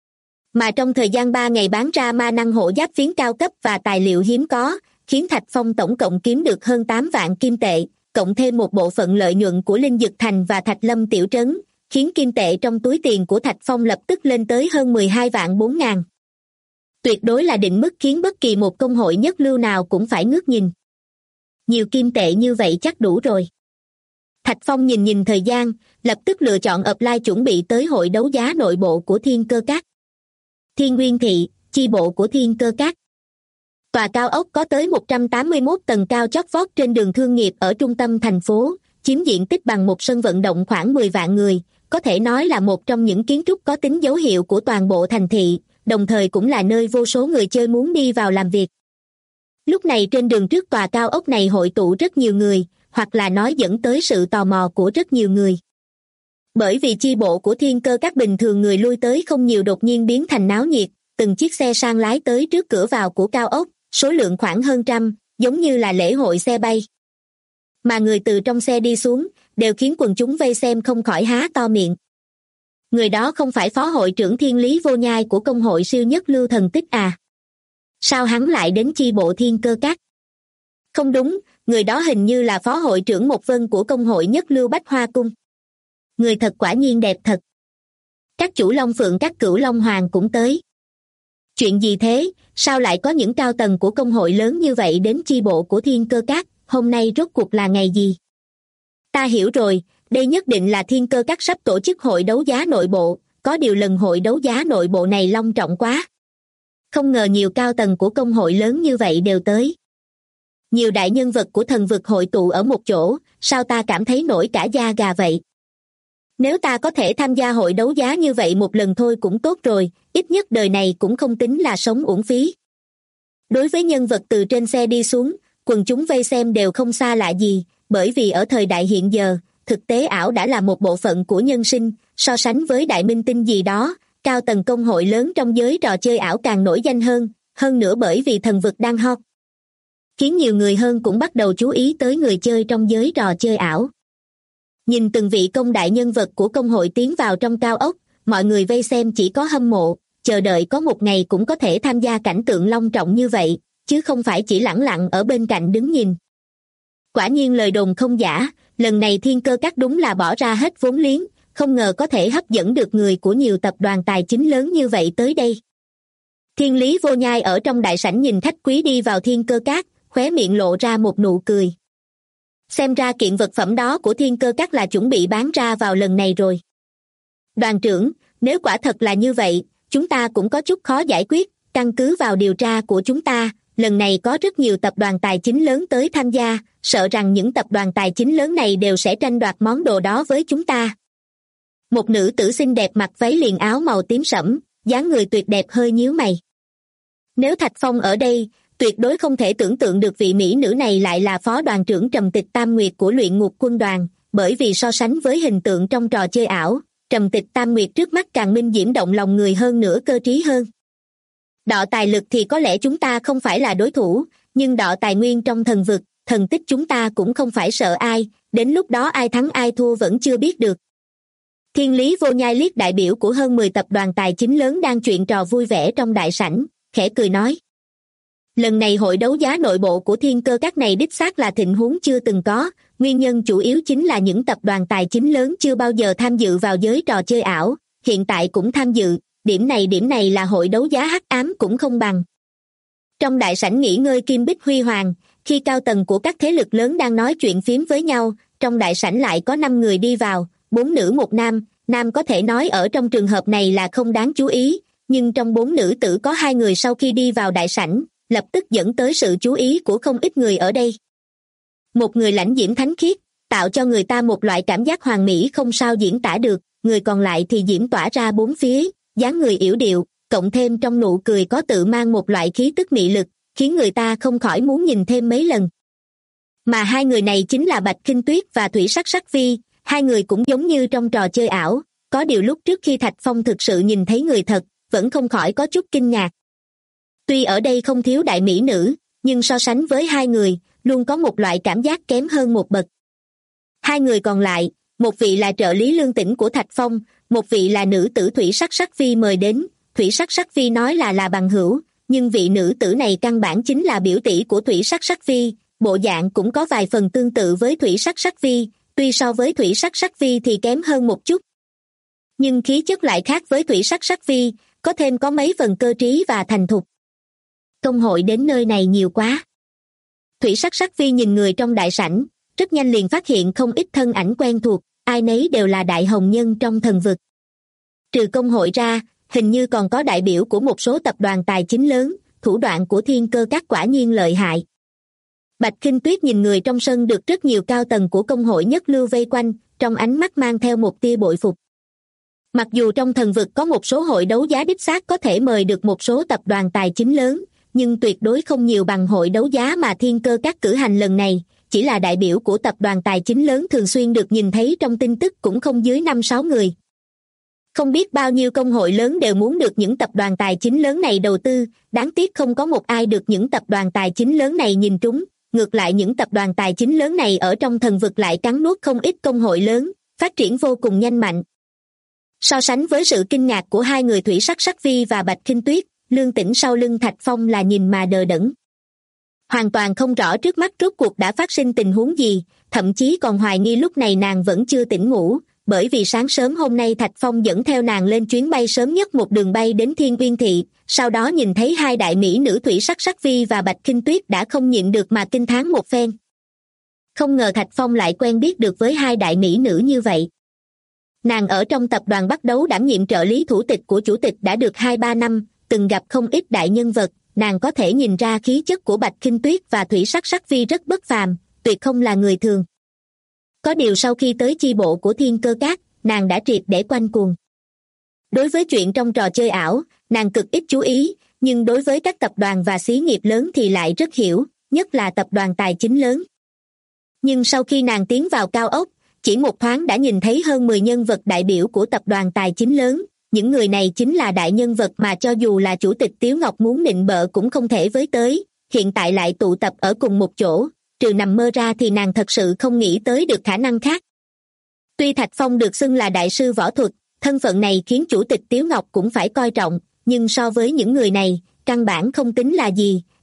Mà trong thời gian 3 ngày bán ra ma năng hộ giáp phiến cao cấp và tài liệu hiếm có, khiến Thạch Phong tổng cộng kiếm được hơn 8 vạn kim tệ, cộng thêm một bộ phận lợi nhuận của Linh Dực Thành và Thạch Lâm Tiểu Trấn, khiến kim tệ trong túi tiền của Thạch Phong lập tức lên tới hơn 12 vạn 4 ngàn. Tuyệt đối là định mức khiến bất kỳ một công hội nhất lưu nào cũng phải ngước nhìn. Nhiều kim tệ như vậy chắc đủ rồi. Thạch Phong nhìn thời gian, lập tức lựa chọn apply chuẩn bị tới hội đấu giá nội bộ của Thiên Cơ Các. Thiên Nguyên Thị, chi bộ của Thiên Cơ Các. Tòa cao ốc có tới 181 tầng cao chót vót trên đường thương nghiệp ở trung tâm thành phố, chiếm diện tích bằng một sân vận động khoảng 10 vạn người, có thể nói là một trong những kiến trúc có tính dấu hiệu của toàn bộ thành thị, đồng thời cũng là nơi vô số người chơi muốn đi vào làm việc. Lúc này trên đường trước tòa cao ốc này hội tụ rất nhiều người, hoặc là nói dẫn tới sự tò mò của rất nhiều người. Bởi vì chi bộ của Thiên Cơ Các bình thường người lui tới không nhiều đột nhiên biến thành náo nhiệt, từng chiếc xe sang lái tới trước cửa vào của cao ốc, số lượng khoảng hơn trăm, giống như là lễ hội xe bay. Mà người từ trong xe đi xuống, đều khiến quần chúng vây xem không khỏi há to miệng. Người đó không phải phó hội trưởng Thiên Lý Vô Nhai của công hội siêu nhất lưu thần tích à? Sao hắn lại đến chi bộ Thiên Cơ Các? Không đúng, người đó hình như là phó hội trưởng Một Vân của công hội nhất lưu Bách Hoa Cung. Người thật quả nhiên đẹp thật. Các chủ Long Phượng các cửu Long Hoàng cũng tới. Chuyện gì thế, sao lại có những cao tầng của công hội lớn như vậy đến chi bộ của Thiên Cơ Các, hôm nay rốt cuộc là ngày gì? Ta hiểu rồi, đây nhất định là Thiên Cơ Các sắp tổ chức hội đấu giá nội bộ, có điều lần hội đấu giá nội bộ này long trọng quá. Không ngờ nhiều cao tầng của công hội lớn như vậy đều tới. Nhiều đại nhân vật của thần vực hội tụ ở một chỗ, sao ta cảm thấy nổi cả da gà vậy? Nếu ta có thể tham gia hội đấu giá như vậy một lần thôi cũng tốt rồi, ít nhất đời này cũng không tính là sống uổng phí. Đối với nhân vật từ trên xe đi xuống, quần chúng vây xem đều không xa lạ gì, bởi vì ở thời đại hiện giờ, thực tế ảo đã là một bộ phận của nhân sinh, so sánh với đại minh tinh gì đó, cao tầng công hội lớn trong giới trò chơi ảo càng nổi danh hơn nữa bởi vì thần vực đang hot, khiến nhiều người hơn cũng bắt đầu chú ý tới người chơi trong giới trò chơi ảo. Nhìn từng vị công đại nhân vật của công hội tiến vào trong cao ốc, mọi người vây xem chỉ có hâm mộ, chờ đợi có một ngày cũng có thể tham gia cảnh tượng long trọng như vậy, chứ không phải chỉ lẳng lặng ở bên cạnh đứng nhìn. Quả nhiên lời đồn không giả, lần này Thiên Cơ Các đúng là bỏ ra hết vốn liếng, không ngờ có thể hấp dẫn được người của nhiều tập đoàn tài chính lớn như vậy tới đây. Thiên Lý Vô Nhai ở trong đại sảnh nhìn khách quý đi vào Thiên Cơ Các, khóe miệng lộ ra một nụ cười. Xem ra kiện vật phẩm đó của Thiên Cơ Các là chuẩn bị bán ra vào lần này rồi. Đoàn trưởng, nếu quả thật là như vậy, chúng ta cũng có chút khó giải quyết. Căn cứ vào điều tra của chúng ta, lần này có rất nhiều tập đoàn tài chính lớn tới tham gia, sợ rằng những tập đoàn tài chính lớn này đều sẽ tranh đoạt món đồ đó với chúng ta. Một nữ tử xinh đẹp mặc váy liền áo màu tím sẫm, dáng người tuyệt đẹp hơi nhíu mày. Nếu Thạch Phong ở đây, tuyệt đối không thể tưởng tượng được vị mỹ nữ này lại là phó đoàn trưởng Trầm Tịch Tam Nguyệt của Luyện Ngục Quân đoàn, bởi vì so sánh với hình tượng trong trò chơi ảo, Trầm Tịch Tam Nguyệt trước mắt càng minh diễm động lòng người hơn nữa, cơ trí hơn. Đọ tài lực thì có lẽ chúng ta không phải là đối thủ, nhưng đọ tài nguyên trong thần vực, thần tích chúng ta cũng không phải sợ ai, đến lúc đó ai thắng ai thua vẫn chưa biết được. Thiên Lý Vô Nhai liếc đại biểu của hơn 10 tập đoàn tài chính lớn đang chuyện trò vui vẻ trong đại sảnh, khẽ cười nói. Lần này hội đấu giá nội bộ của Thiên Cơ Các này đích xác là tình huống chưa từng có, nguyên nhân chủ yếu chính là những tập đoàn tài chính lớn chưa bao giờ tham dự vào giới trò chơi ảo, hiện tại cũng tham dự, điểm này là hội đấu giá hắc ám cũng không bằng. Trong đại sảnh nghỉ ngơi Kim Bích Huy Hoàng, khi cao tầng của các thế lực lớn đang nói chuyện phiếm với nhau, trong đại sảnh lại có 5 người đi vào, 4 nữ 1 nam, nam có thể nói ở trong trường hợp này là không đáng chú ý, nhưng trong 4 nữ tử có 2 người sau khi đi vào đại sảnh, lập tức dẫn tới sự chú ý của không ít người ở đây. Một người lãnh diễm thánh khiết, tạo cho người ta một loại cảm giác hoàn mỹ không sao diễn tả được, người còn lại thì diễm tỏa ra bốn phía, dáng người yểu điệu, cộng thêm trong nụ cười có tự mang một loại khí tức mị lực, khiến người ta không khỏi muốn nhìn thêm mấy lần. Mà 2 người này chính là Bạch Khinh Tuyết và Thủy Sắc Sắc Vi, 2 người cũng giống như trong trò chơi ảo, có điều lúc trước khi Thạch Phong thực sự nhìn thấy người thật, vẫn không khỏi có chút kinh ngạc. Tuy ở đây không thiếu đại mỹ nữ, nhưng so sánh với 2 người, luôn có một loại cảm giác kém hơn một bậc. 2 người còn lại, một vị là trợ lý Lương Tĩnh của Thạch Phong, một vị là nữ tử Thủy Sắc Sắc Vi mời đến. Thủy Sắc Sắc Vi nói là bằng hữu, nhưng vị nữ tử này căn bản chính là biểu tỷ của Thủy Sắc Sắc Vi, bộ dạng cũng có vài phần tương tự với Thủy Sắc Sắc Vi, tuy so với Thủy Sắc Sắc Vi thì kém hơn một chút. Nhưng khí chất lại khác với Thủy Sắc Sắc Vi, có mấy phần cơ trí và thành thục. Công hội đến nơi này nhiều quá. Thủy Sắc Sắc Vi nhìn người trong đại sảnh, rất nhanh liền phát hiện không ít thân ảnh quen thuộc, ai nấy đều là đại hồng nhân trong thần vực. Trừ công hội ra, hình như còn có đại biểu của một số tập đoàn tài chính lớn, thủ đoạn của Thiên Cơ Các quả nhiên lợi hại. Bạch Khinh Tuyết nhìn người trong sân được rất nhiều cao tầng của công hội nhất lưu vây quanh, trong ánh mắt mang theo một tia bội phục. Mặc dù trong thần vực có một số hội đấu giá đích xác có thể mời được một số tập đoàn tài chính lớn, nhưng tuyệt đối không nhiều bằng hội đấu giá mà Thiên Cơ Các cử hành lần này, chỉ là đại biểu của tập đoàn tài chính lớn thường xuyên được nhìn thấy trong tin tức cũng không dưới 5-6 người. Không biết bao nhiêu công hội lớn đều muốn được những tập đoàn tài chính lớn này đầu tư, đáng tiếc không có một ai được những tập đoàn tài chính lớn này nhìn trúng, ngược lại những tập đoàn tài chính lớn này ở trong thần vực lại cắn nuốt không ít công hội lớn, phát triển vô cùng nhanh mạnh. So sánh với sự kinh ngạc của 2 người Thủy Sắc Sắc Vi và Bạch Khinh Tuyết, Lương Tĩnh sau lưng Thạch Phong là nhìn mà đờ đẫn. Hoàn toàn không rõ trước mắt rốt cuộc đã phát sinh tình huống gì, thậm chí còn hoài nghi lúc này nàng vẫn chưa tỉnh ngủ, bởi vì sáng sớm hôm nay Thạch Phong dẫn theo nàng lên chuyến bay sớm nhất một đường bay đến Thiên Uyên Thị, sau đó nhìn thấy 2 đại mỹ nữ Thủy Sắc Sắc Vi và Bạch Khinh Tuyết đã không nhịn được mà kinh thán một phen. Không ngờ Thạch Phong lại quen biết được với 2 đại mỹ nữ như vậy. Nàng ở trong tập đoàn Bắt Đấu đảm nhiệm trợ lý thủ tịch của chủ tịch đã được 2-3 năm, từng gặp không ít đại nhân vật, nàng có thể nhìn ra khí chất của Bạch Khinh Tuyết và Thủy Sắc Sắc Vi rất bất phàm, tuyệt không là người thường. Có điều sau khi tới chi bộ của Thiên Cơ Các, nàng đã triệt để quanh cuồng. Đối với chuyện trong trò chơi ảo, nàng cực ít chú ý, nhưng đối với các tập đoàn và xí nghiệp lớn thì lại rất hiểu, nhất là tập đoàn tài chính lớn. Nhưng sau khi nàng tiến vào cao ốc, chỉ một thoáng đã nhìn thấy hơn 10 nhân vật đại biểu của tập đoàn tài chính lớn. Những người này chính là đại nhân vật mà cho dù là chủ tịch Tiếu Ngọc muốn nịnh bợ cũng không thể với tới, hiện tại lại tụ tập ở cùng một chỗ, trừ nằm mơ ra thì nàng thật sự không nghĩ tới được khả năng khác. Tuy Thạch Phong được xưng là đại sư võ thuật, thân phận này khiến chủ tịch Tiếu Ngọc cũng phải coi trọng, nhưng so với những người này, căn bản không tính là gì,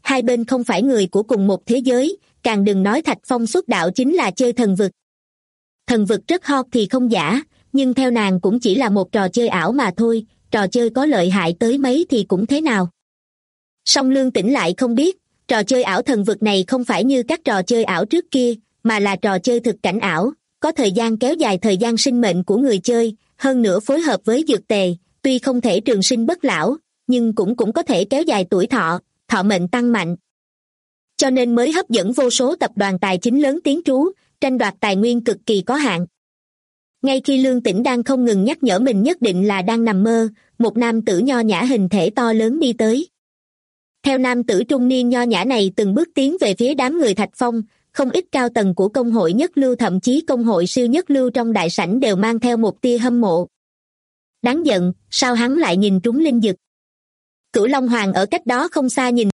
hai bên không phải người của cùng một thế giới, càng đừng nói Thạch Phong xuất đạo chính là chơi thần vực. Thần vực rất hot thì không giả, nhưng theo nàng cũng chỉ là một trò chơi ảo mà thôi, trò chơi có lợi hại tới mấy thì cũng thế nào. Song Lương Tĩnh lại không biết, trò chơi ảo thần vực này không phải như các trò chơi ảo trước kia, mà là trò chơi thực cảnh ảo, có thời gian kéo dài thời gian sinh mệnh của người chơi, hơn nữa phối hợp với dược tề, tuy không thể trường sinh bất lão, nhưng cũng có thể kéo dài tuổi thọ, thọ mệnh tăng mạnh. Cho nên mới hấp dẫn vô số tập đoàn tài chính lớn tiếng trú, tranh đoạt tài nguyên cực kỳ có hạn. Ngay khi Lương Tĩnh đang không ngừng nhắc nhở mình nhất định là đang nằm mơ, một nam tử nho nhã hình thể to lớn đi tới. Theo nam tử trung niên nho nhã này từng bước tiến về phía đám người Thạch Phong, không ít cao tầng của công hội nhất lưu thậm chí công hội siêu nhất lưu trong đại sảnh đều mang theo một tia hâm mộ. Đáng giận, sao hắn lại nhìn trúng linh dực? Cửu Long Hoàng ở cách đó không xa nhìn.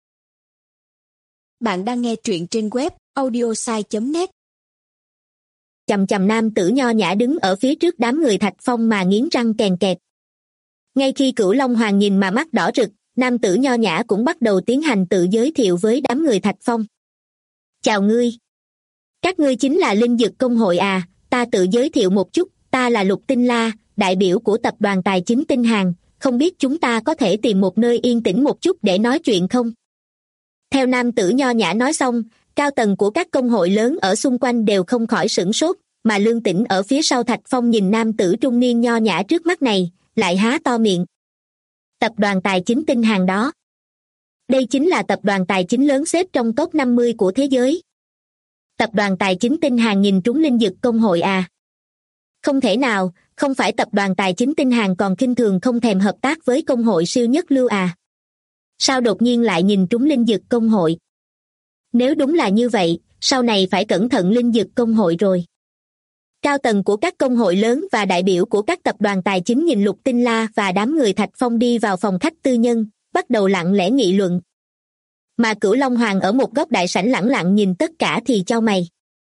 Bạn đang nghe truyện trên web audiosai.net. Chầm chầm nam tử nho nhã đứng ở phía trước đám người Thạch Phong mà nghiến răng kèn kẹt. Ngay khi Cửu Long Hoàng nhìn mà mắt đỏ rực, nam tử nho nhã cũng bắt đầu tiến hành tự giới thiệu với đám người Thạch Phong. Chào ngươi. Các ngươi chính là linh dực công hội à, ta tự giới thiệu một chút, ta là Lục Tinh La, đại biểu của tập đoàn tài chính Tinh Hàn, không biết chúng ta có thể tìm một nơi yên tĩnh một chút để nói chuyện không? Theo nam tử nho nhã nói xong, cao tầng của các công hội lớn ở xung quanh đều không khỏi sửng sốt, mà Lương Tĩnh ở phía sau Thạch Phong nhìn nam tử trung niên nho nhã trước mắt này, lại há to miệng. Tập đoàn tài chính Tinh Hàn đó. Đây chính là tập đoàn tài chính lớn xếp trong top 50 của thế giới. Tập đoàn tài chính Tinh Hàn nhìn trúng linh dực công hội à? Không thể nào, không phải tập đoàn tài chính Tinh Hàn còn khinh thường không thèm hợp tác với công hội siêu nhất lưu à? Sao đột nhiên lại nhìn trúng linh dực công hội? Nếu đúng là như vậy, sau này phải cẩn thận linh dực công hội rồi. Cao tầng của các công hội lớn và đại biểu của các tập đoàn tài chính nhìn Lục Tinh La và đám người Thạch Phong đi vào phòng khách tư nhân, bắt đầu lặng lẽ nghị luận. Mà Cửu Long Hoàng ở một góc đại sảnh lẳng lặng nhìn tất cả thì chau mày.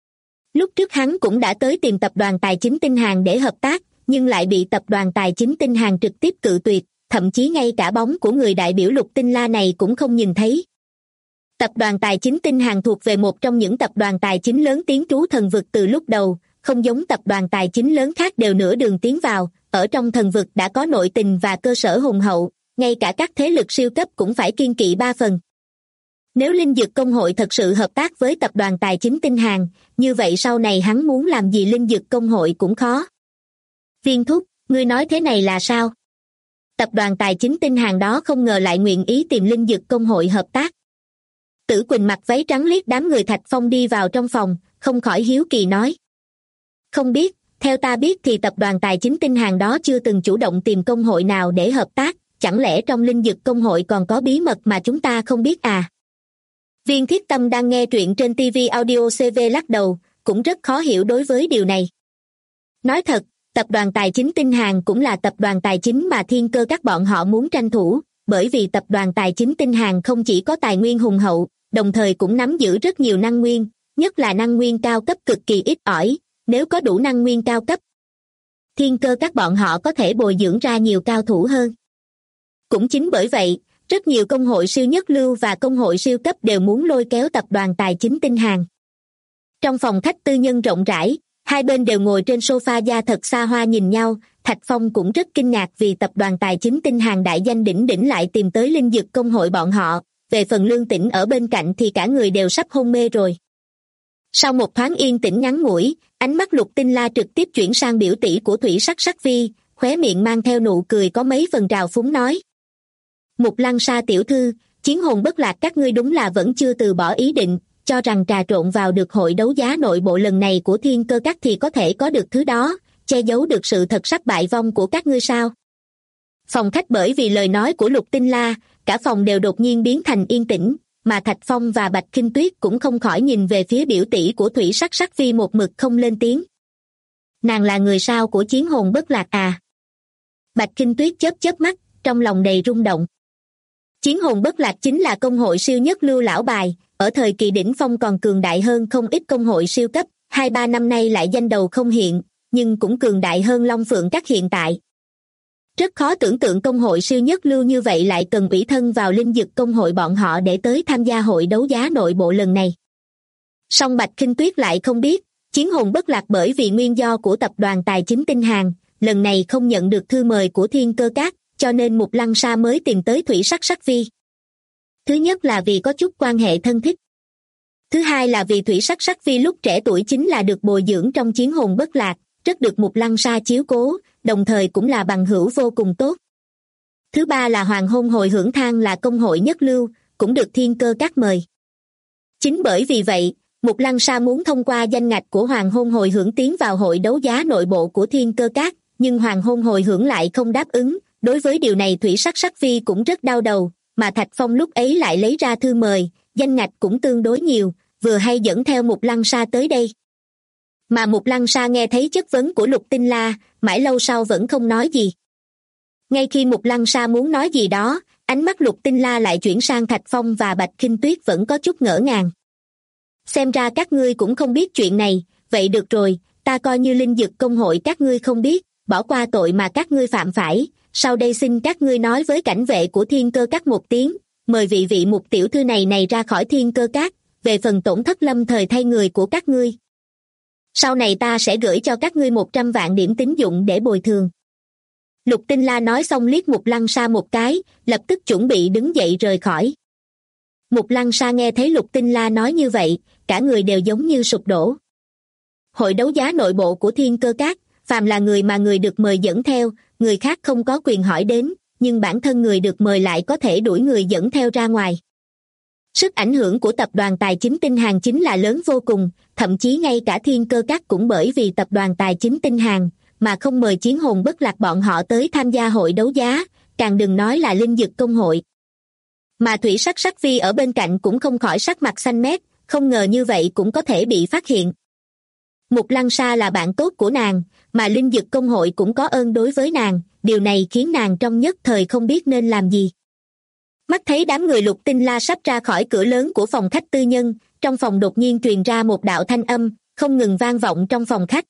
Lúc trước hắn cũng đã tới tìm tập đoàn tài chính Tinh Hàn để hợp tác, nhưng lại bị tập đoàn tài chính Tinh Hàn trực tiếp cự tuyệt, thậm chí ngay cả bóng của người đại biểu Lục Tinh La này cũng không nhìn thấy. Tập đoàn tài chính Tinh Hàn thuộc về một trong những tập đoàn tài chính lớn tiếng trú thần vực từ lúc đầu, không giống tập đoàn tài chính lớn khác đều nửa đường tiến vào, ở trong thần vực đã có nội tình và cơ sở hùng hậu, ngay cả các thế lực siêu cấp cũng phải kiêng kỵ 3 phần. Nếu linh dược công hội thật sự hợp tác với tập đoàn tài chính Tinh Hàn, như vậy sau này hắn muốn làm gì linh dược công hội cũng khó. Viên thúc, ngươi nói thế này là sao? Tập đoàn tài chính Tinh Hàn đó không ngờ lại nguyện ý tìm linh dược công hội hợp tác. Tử Quỳnh mặc váy trắng liếc đám người Thạch Phong đi vào trong phòng, không khỏi hiếu kỳ nói. Không biết, theo ta biết thì tập đoàn tài chính Tinh Hàn đó chưa từng chủ động tìm công hội nào để hợp tác, chẳng lẽ trong linh dược công hội còn có bí mật mà chúng ta không biết à? Viên Thiết Tâm đang nghe truyện trên TV Audio CV lắc đầu, cũng rất khó hiểu đối với điều này. Nói thật, tập đoàn tài chính Tinh Hàn cũng là tập đoàn tài chính mà Thiên Cơ các bọn họ muốn tranh thủ, bởi vì tập đoàn tài chính Tinh Hàn không chỉ có tài nguyên hùng hậu, đồng thời cũng nắm giữ rất nhiều năng nguyên, nhất là năng nguyên cao cấp cực kỳ ít ỏi, nếu có đủ năng nguyên cao cấp. Thiên Cơ các bọn họ có thể bồi dưỡng ra nhiều cao thủ hơn. Cũng chính bởi vậy, rất nhiều công hội siêu nhất lưu và công hội siêu cấp đều muốn lôi kéo tập đoàn tài chính Tinh Hàn. Trong phòng khách tư nhân rộng rãi, hai bên đều ngồi trên sofa da thật xa hoa nhìn nhau, Thạch Phong cũng rất kinh ngạc vì tập đoàn tài chính Tinh Hàn đại danh đỉnh đỉnh lại tìm tới linh dược công hội bọn họ, về phần Lương Tĩnh ở bên cạnh thì cả người đều sắp hôn mê rồi. Sau một thoáng yên tĩnh ngắn ngủi, ánh mắt Lục Tinh La trực tiếp chuyển sang biểu tỷ của Thủy Sắc Sắc Vi, khóe miệng mang theo nụ cười có mấy phần trào phúng nói. Mục Lăng Sa tiểu thư, chiến hồn bất lạc các ngươi đúng là vẫn chưa từ bỏ ý định, cho rằng trà trộn vào được hội đấu giá nội bộ lần này của Thiên Cơ các thì có thể có được thứ đó, che giấu được sự thật sắp bại vong của các ngươi sao? Phòng khách bởi vì lời nói của Lục Tinh La, cả phòng đều đột nhiên biến thành yên tĩnh, mà Thạch Phong và Bạch Kinh Tuyết cũng không khỏi nhìn về phía biểu tỷ của Thủy Sắc Sắc Vi một mực không lên tiếng. Nàng là người sao của chiến hồn bất lạc à? Bạch Kinh Tuyết chớp chớp mắt, trong lòng đầy rung động. Chiến hồn bất lạc chính là công hội siêu nhất lưu lão bài, ở thời kỳ đỉnh phong còn cường đại hơn không ít công hội siêu cấp, 2-3 năm nay lại danh đầu không hiện, nhưng cũng cường đại hơn Long Phượng các hiện tại. Rất khó tưởng tượng công hội siêu nhất lưu như vậy lại cần ủy thân vào linh dực công hội bọn họ để tới tham gia hội đấu giá nội bộ lần này. Song Bạch Khinh Tuyết lại không biết, Chiến Hồn Bất Lạc bởi vì nguyên do của tập đoàn tài chính Tinh Hàn, lần này không nhận được thư mời của Thiên Cơ Các, cho nên Mục Lăng Sa mới tìm tới Thủy Sắc Sắc Vi. Thứ nhất là vì có chút quan hệ thân thích. Thứ hai là vì Thủy Sắc Sắc Vi lúc trẻ tuổi chính là được bồi dưỡng trong Chiến Hồn Bất Lạc, rất được Mục Lăng Sa chiếu cố, đồng thời cũng là bằng hữu vô cùng tốt. Thứ ba là Hoàng Hôn Hồi Hưởng Thang là công hội nhất lưu, cũng được Thiên Cơ Các mời. Chính bởi vì vậy, Mục Lăng Sa muốn thông qua danh ngạch của Hoàng Hôn Hồi Hưởng tiến vào hội đấu giá nội bộ của Thiên Cơ Các, nhưng Hoàng Hôn Hồi Hưởng lại không đáp ứng. Đối với điều này Thủy Sắc Sắc Vi cũng rất đau đầu, mà Thạch Phong lúc ấy lại lấy ra thư mời, danh ngạch cũng tương đối nhiều, vừa hay dẫn theo Mục Lăng Sa tới đây. Mà Mục Lăng Sa nghe thấy chất vấn của Lục Tinh La, mãi lâu sau vẫn không nói gì. Ngay khi Mục Lăng Sa muốn nói gì đó, ánh mắt Lục Tinh La lại chuyển sang Thạch Phong và Bạch Khinh Tuyết vẫn có chút ngỡ ngàng. Xem ra các ngươi cũng không biết chuyện này, vậy được rồi, ta coi như linh dực công hội các ngươi không biết, bỏ qua tội mà các ngươi phạm phải, sau đây xin các ngươi nói với cảnh vệ của Thiên Cơ Các một tiếng, mời vị Mục tiểu thư này ra khỏi Thiên Cơ Các, về phần tổn thất lâm thời thay người của các ngươi. Sau này ta sẽ gửi cho các ngươi 100 vạn điểm tín dụng để bồi thường. Lục Tinh La nói xong liếc Mục Lăng Sa một cái, lập tức chuẩn bị đứng dậy rời khỏi. Mục Lăng Sa nghe thấy Lục Tinh La nói như vậy, cả người đều giống như sụp đổ. Hội đấu giá nội bộ của Thiên Cơ Các, phàm là người mà người được mời dẫn theo, người khác không có quyền hỏi đến, nhưng bản thân người được mời lại có thể đuổi người dẫn theo ra ngoài. Sức ảnh hưởng của tập đoàn tài chính Tinh Hàn chính là lớn vô cùng, thậm chí ngay cả Thiên Cơ Các cũng bởi vì tập đoàn tài chính Tinh Hàn mà không mời Chiến Hồn Bất Lạc bọn họ tới tham gia hội đấu giá, càng đừng nói là linh dực công hội. Mà Thủy Sắc Sắc Vi ở bên cạnh cũng không khỏi sắc mặt xanh mét, không ngờ như vậy cũng có thể bị phát hiện. Mục Lăng Sa là bạn tốt của nàng, mà linh dực công hội cũng có ơn đối với nàng, điều này khiến nàng trong nhất thời không biết nên làm gì. Mắt thấy đám người Lục Tinh La sắp ra khỏi cửa lớn của phòng khách tư nhân, trong phòng đột nhiên truyền ra một đạo thanh âm, không ngừng vang vọng trong phòng khách.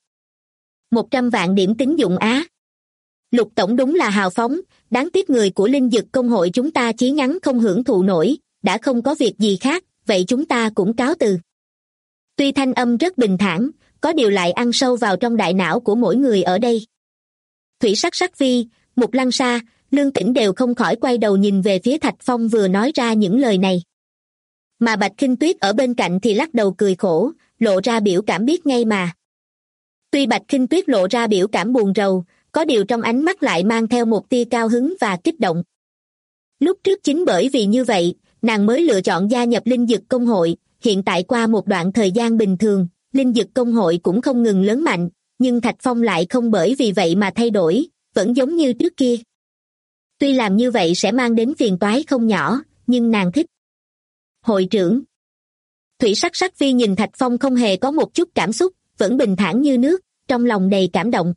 100 vạn điểm tín dụng á. Lục tổng đúng là hào phóng, đáng tiếc người của linh dực công hội chúng ta chí ngắn không hưởng thụ nổi, đã không có việc gì khác, vậy chúng ta cũng cáo từ. Tuy thanh âm rất bình thản, có điều lại ăn sâu vào trong đại não của mỗi người ở đây. Thủy Sắc Sắc Vi, Mục Lăng Sa, Lương Tĩnh đều không khỏi quay đầu nhìn về phía Thạch Phong vừa nói ra những lời này. Mà Bạch Khinh Tuyết ở bên cạnh thì lắc đầu cười khổ, lộ ra biểu cảm biết ngay mà. Tuy Bạch Khinh Tuyết lộ ra biểu cảm buồn rầu, có điều trong ánh mắt lại mang theo một tia cao hứng và kích động. Lúc trước chính bởi vì như vậy, nàng mới lựa chọn gia nhập linh dực công hội, hiện tại qua một đoạn thời gian bình thường, linh dực công hội cũng không ngừng lớn mạnh, nhưng Thạch Phong lại không bởi vì vậy mà thay đổi, vẫn giống như trước kia. Tuy làm như vậy sẽ mang đến phiền toái không nhỏ, nhưng nàng thích. Hội trưởng. Thủy Sắc Sắc Vi nhìn Thạch Phong không hề có một chút cảm xúc, vẫn bình thản như nước, trong lòng đầy cảm động.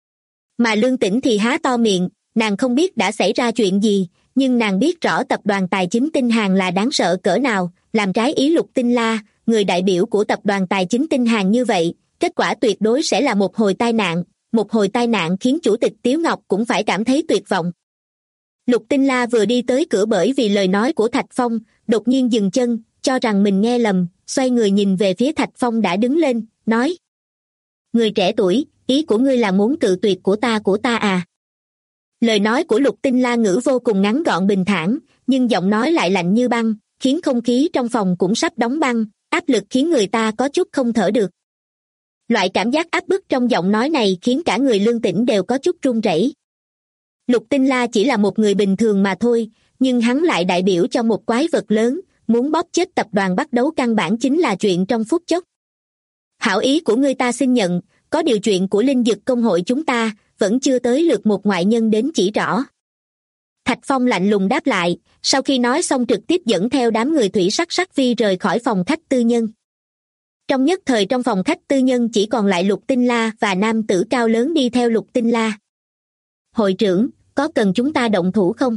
Mà Lương Tĩnh thì há to miệng, nàng không biết đã xảy ra chuyện gì, nhưng nàng biết rõ tập đoàn tài chính Tinh Hàn là đáng sợ cỡ nào, làm trái ý Lục Tinh La, người đại biểu của tập đoàn tài chính Tinh Hàn như vậy, kết quả tuyệt đối sẽ là một hồi tai nạn khiến chủ tịch Tiếu Ngọc cũng phải cảm thấy tuyệt vọng. Lục Tinh La vừa đi tới cửa bởi vì lời nói của Thạch Phong, đột nhiên dừng chân, cho rằng mình nghe lầm, xoay người nhìn về phía Thạch Phong đã đứng lên, nói: Người trẻ tuổi, ý của ngươi là muốn cự tuyệt của ta à? Lời nói của Lục Tinh La ngữ vô cùng ngắn gọn bình thản, nhưng giọng nói lại lạnh như băng, khiến không khí trong phòng cũng sắp đóng băng, áp lực khiến người ta có chút không thở được. Loại cảm giác áp bức trong giọng nói này khiến cả người Lương Tĩnh đều có chút run rẩy. Lục Tinh La chỉ là một người bình thường mà thôi, nhưng hắn lại đại biểu cho một quái vật lớn, muốn bóp chết tập đoàn Bắt Đấu căn bản chính là chuyện trong phút chốc. Hảo ý của ngươi ta xin nhận, có điều chuyện của linh dực công hội chúng ta vẫn chưa tới lượt một ngoại nhân đến chỉ rõ. Thạch Phong lạnh lùng đáp lại, sau khi nói xong trực tiếp dẫn theo đám người Thủy Sắc Sắc Vi rời khỏi phòng khách tư nhân. Trong nhất thời trong phòng khách tư nhân chỉ còn lại Lục Tinh La và nam tử cao lớn đi theo Lục Tinh La. Hội trưởng, có cần chúng ta động thủ không?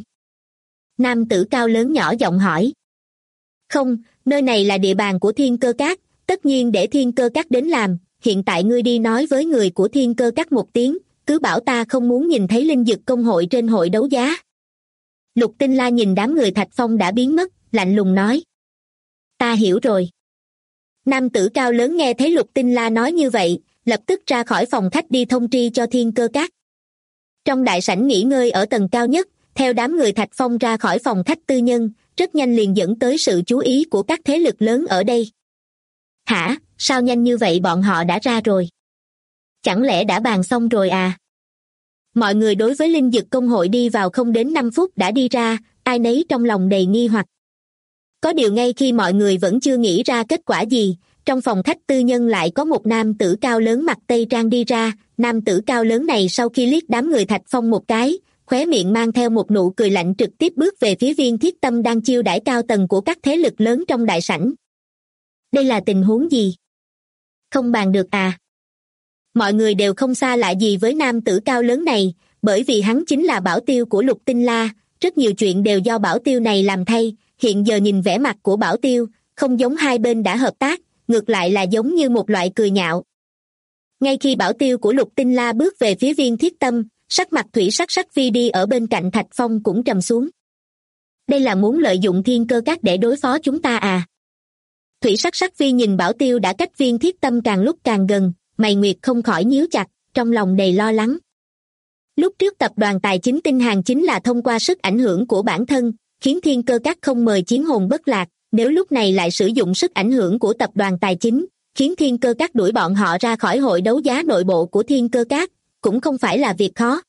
Nam tử cao lớn nhỏ giọng hỏi. Không, nơi này là địa bàn của Thiên Cơ Các, tất nhiên để Thiên Cơ Các đến làm, hiện tại ngươi đi nói với người của Thiên Cơ Các một tiếng, cứ bảo ta không muốn nhìn thấy linh dực công hội trên hội đấu giá. Lục Tinh La nhìn đám người Thạch Phong đã biến mất, lạnh lùng nói. Ta hiểu rồi. Nam tử cao lớn nghe thấy Lục Tinh La nói như vậy, lập tức ra khỏi phòng khách đi thông tri cho Thiên Cơ Các. Trong đại sảnh nghỉ ngơi ở tầng cao nhất, theo đám người Thạch Phong ra khỏi phòng khách tư nhân, rất nhanh liền dẫn tới sự chú ý của các thế lực lớn ở đây. Hả, sao nhanh như vậy bọn họ đã ra rồi? Chẳng lẽ đã bàn xong rồi à? Mọi người đối với linh dực công hội đi vào không đến 5 phút đã đi ra, ai nấy trong lòng đầy nghi hoặc. Có điều ngay khi mọi người vẫn chưa nghĩ ra kết quả gì, trong phòng khách tư nhân lại có một nam tử cao lớn mặc tây trang đi ra. Nam tử cao lớn này sau khi liếc đám người Thạch Phong một cái, khóe miệng mang theo một nụ cười lạnh trực tiếp bước về phía Viên Thiết Tâm đang chiêu đãi cao tầng của các thế lực lớn trong đại sảnh. Đây là tình huống gì? Không bàn được à? Mọi người đều không xa lạ gì với nam tử cao lớn này, bởi vì hắn chính là bảo tiêu của Lục Tinh La, rất nhiều chuyện đều do bảo tiêu này làm thay. Hiện giờ nhìn vẻ mặt của bảo tiêu, không giống hai bên đã hợp tác, ngược lại là giống như một loại cười nhạo. Ngay khi bảo tiêu của Lục Tinh La bước về phía Viên Thiết Tâm, sắc mặt Thủy Sắc Sắc Vi đi ở bên cạnh Thạch Phong cũng trầm xuống. Đây là muốn lợi dụng Thiên Cơ Các để đối phó chúng ta à? Thủy Sắc Sắc Vi nhìn bảo tiêu đã cách Viên Thiết Tâm càng lúc càng gần, mày nguyệt không khỏi nhíu chặt, trong lòng đầy lo lắng. Lúc trước tập đoàn tài chính Tinh Hàn chính là thông qua sức ảnh hưởng của bản thân, khiến Thiên Cơ Các không mời Chiến Hồn Bất Lạc, nếu lúc này lại sử dụng sức ảnh hưởng của tập đoàn tài chính, khiến Thiên Cơ Các đuổi bọn họ ra khỏi hội đấu giá nội bộ của Thiên Cơ Các, cũng không phải là việc khó.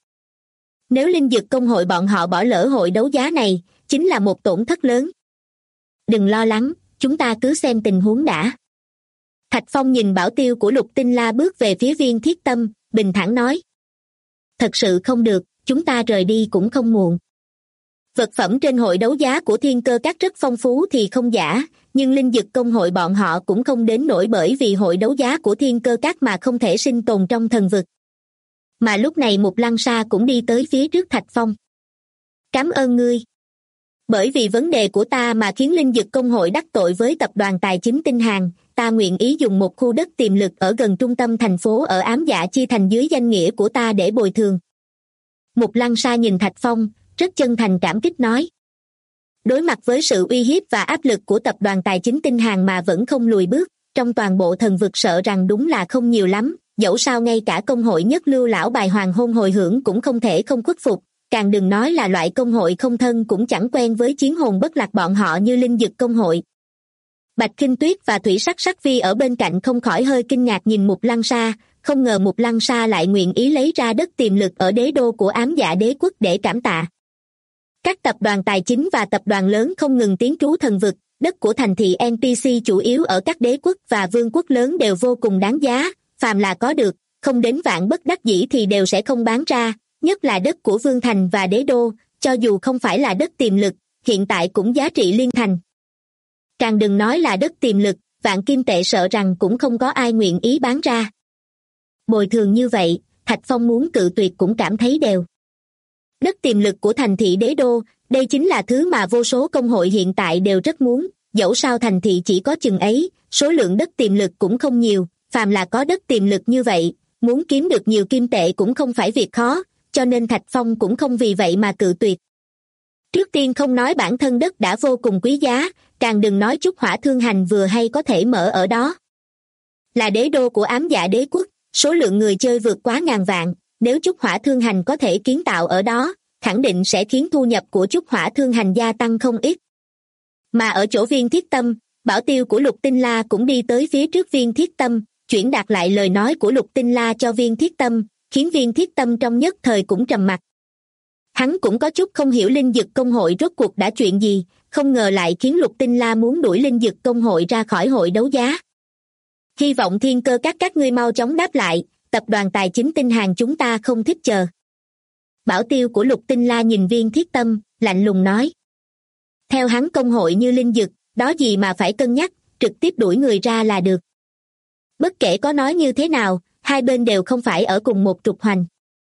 Nếu linh dực công hội bọn họ bỏ lỡ hội đấu giá này, chính là một tổn thất lớn. Đừng lo lắng, chúng ta cứ xem tình huống đã. Thạch Phong nhìn bảo tiêu của Lục Tinh La bước về phía Viên Thiết Tâm, bình thản nói. Thật sự không được, chúng ta rời đi cũng không muộn. Vật phẩm trên hội đấu giá của Thiên Cơ Các rất phong phú thì không giả, nhưng linh dực công hội bọn họ cũng không đến nỗi bởi vì hội đấu giá của Thiên Cơ Các mà không thể sinh tồn trong thần vực. Mà lúc này Mục Lăng Sa cũng đi tới phía trước Thạch Phong. Cảm ơn ngươi. Bởi vì vấn đề của ta mà khiến linh dực công hội đắc tội với tập đoàn tài chính Tinh Hàn, ta nguyện ý dùng một khu đất tiềm lực ở gần trung tâm thành phố ở Ám Dạ Chi Thành dưới danh nghĩa của ta để bồi thường. Mục Lăng Sa nhìn Thạch Phong, rất chân thành cảm kích nói. Đối mặt với sự uy hiếp và áp lực của tập đoàn tài chính Tinh Hàn mà vẫn không lùi bước, trong toàn bộ thần vực sợ rằng đúng là không nhiều lắm, dẫu sao ngay cả công hội nhất lưu lão bài hoàng hôn hồi hưởng cũng không thể không khuất phục, càng đừng nói là loại công hội không thân cũng chẳng quen với Chiến Hồn Bất Lạc bọn họ như linh dực công hội. Bạch Kinh Tuyết và Thủy Sắc Sắc Vi ở bên cạnh không khỏi hơi kinh ngạc nhìn Mục Lăng Sa, không ngờ Mục Lăng Sa lại nguyện ý lấy ra đất tiềm lực ở đế đô của Ám Dạ Đế quốc để cảm tạ. Các tập đoàn tài chính và tập đoàn lớn không ngừng tiến trú thần vực, đất của thành thị NPC chủ yếu ở các đế quốc và vương quốc lớn đều vô cùng đáng giá, phàm là có được, không đến vạn bất đắc dĩ thì đều sẽ không bán ra, nhất là đất của Vương Thành và Đế Đô, cho dù không phải là đất tiềm lực, hiện tại cũng giá trị liên thành. Càng đừng nói là đất tiềm lực, vạn kim tệ sợ rằng cũng không có ai nguyện ý bán ra. Bồi thường như vậy, Thạch Phong muốn cự tuyệt cũng cảm thấy đều. Đất tiềm lực của thành thị Đế Đô, đây chính là thứ mà vô số công hội hiện tại đều rất muốn, dẫu sao thành thị chỉ có chừng ấy, số lượng đất tiềm lực cũng không nhiều, phàm là có đất tiềm lực như vậy, muốn kiếm được nhiều kim tệ cũng không phải việc khó, cho nên Thạch Phong cũng không vì vậy mà cự tuyệt. Trước tiên không nói bản thân đất đã vô cùng quý giá, càng đừng nói Trúc Hỏa Thương Hành vừa hay có thể mở ở đó. Là đế đô của Ám Dạ Đế quốc, số lượng người chơi vượt quá ngàn vạn, nếu Trúc Hỏa Thương Hành có thể kiến tạo ở đó, khẳng định sẽ khiến thu nhập của Trúc Hỏa Thương Hành gia tăng không ít. Mà ở chỗ Viên Thiết Tâm, bảo tiêu của Lục Tinh La cũng đi tới phía trước Viên Thiết Tâm, chuyển đạt lại lời nói của Lục Tinh La cho Viên Thiết Tâm, khiến Viên Thiết Tâm trong nhất thời cũng trầm mặc. Hắn cũng có chút không hiểu linh dực công hội rốt cuộc đã chuyện gì, không ngờ lại khiến Lục Tinh La muốn đuổi linh dực công hội ra khỏi hội đấu giá. Hy vọng Thiên Cơ các ngươi mau chóng đáp lại, tập đoàn tài chính Tinh Hàn chúng ta không thích chờ. Bảo tiêu của Lục Tinh La nhìn Viên Thiết Tâm, lạnh lùng nói. Theo hắn công hội như linh dực, đó gì mà phải cân nhắc, trực tiếp đuổi người ra là được. Bất kể có nói như thế nào, hai bên đều không phải ở cùng một trục hoành.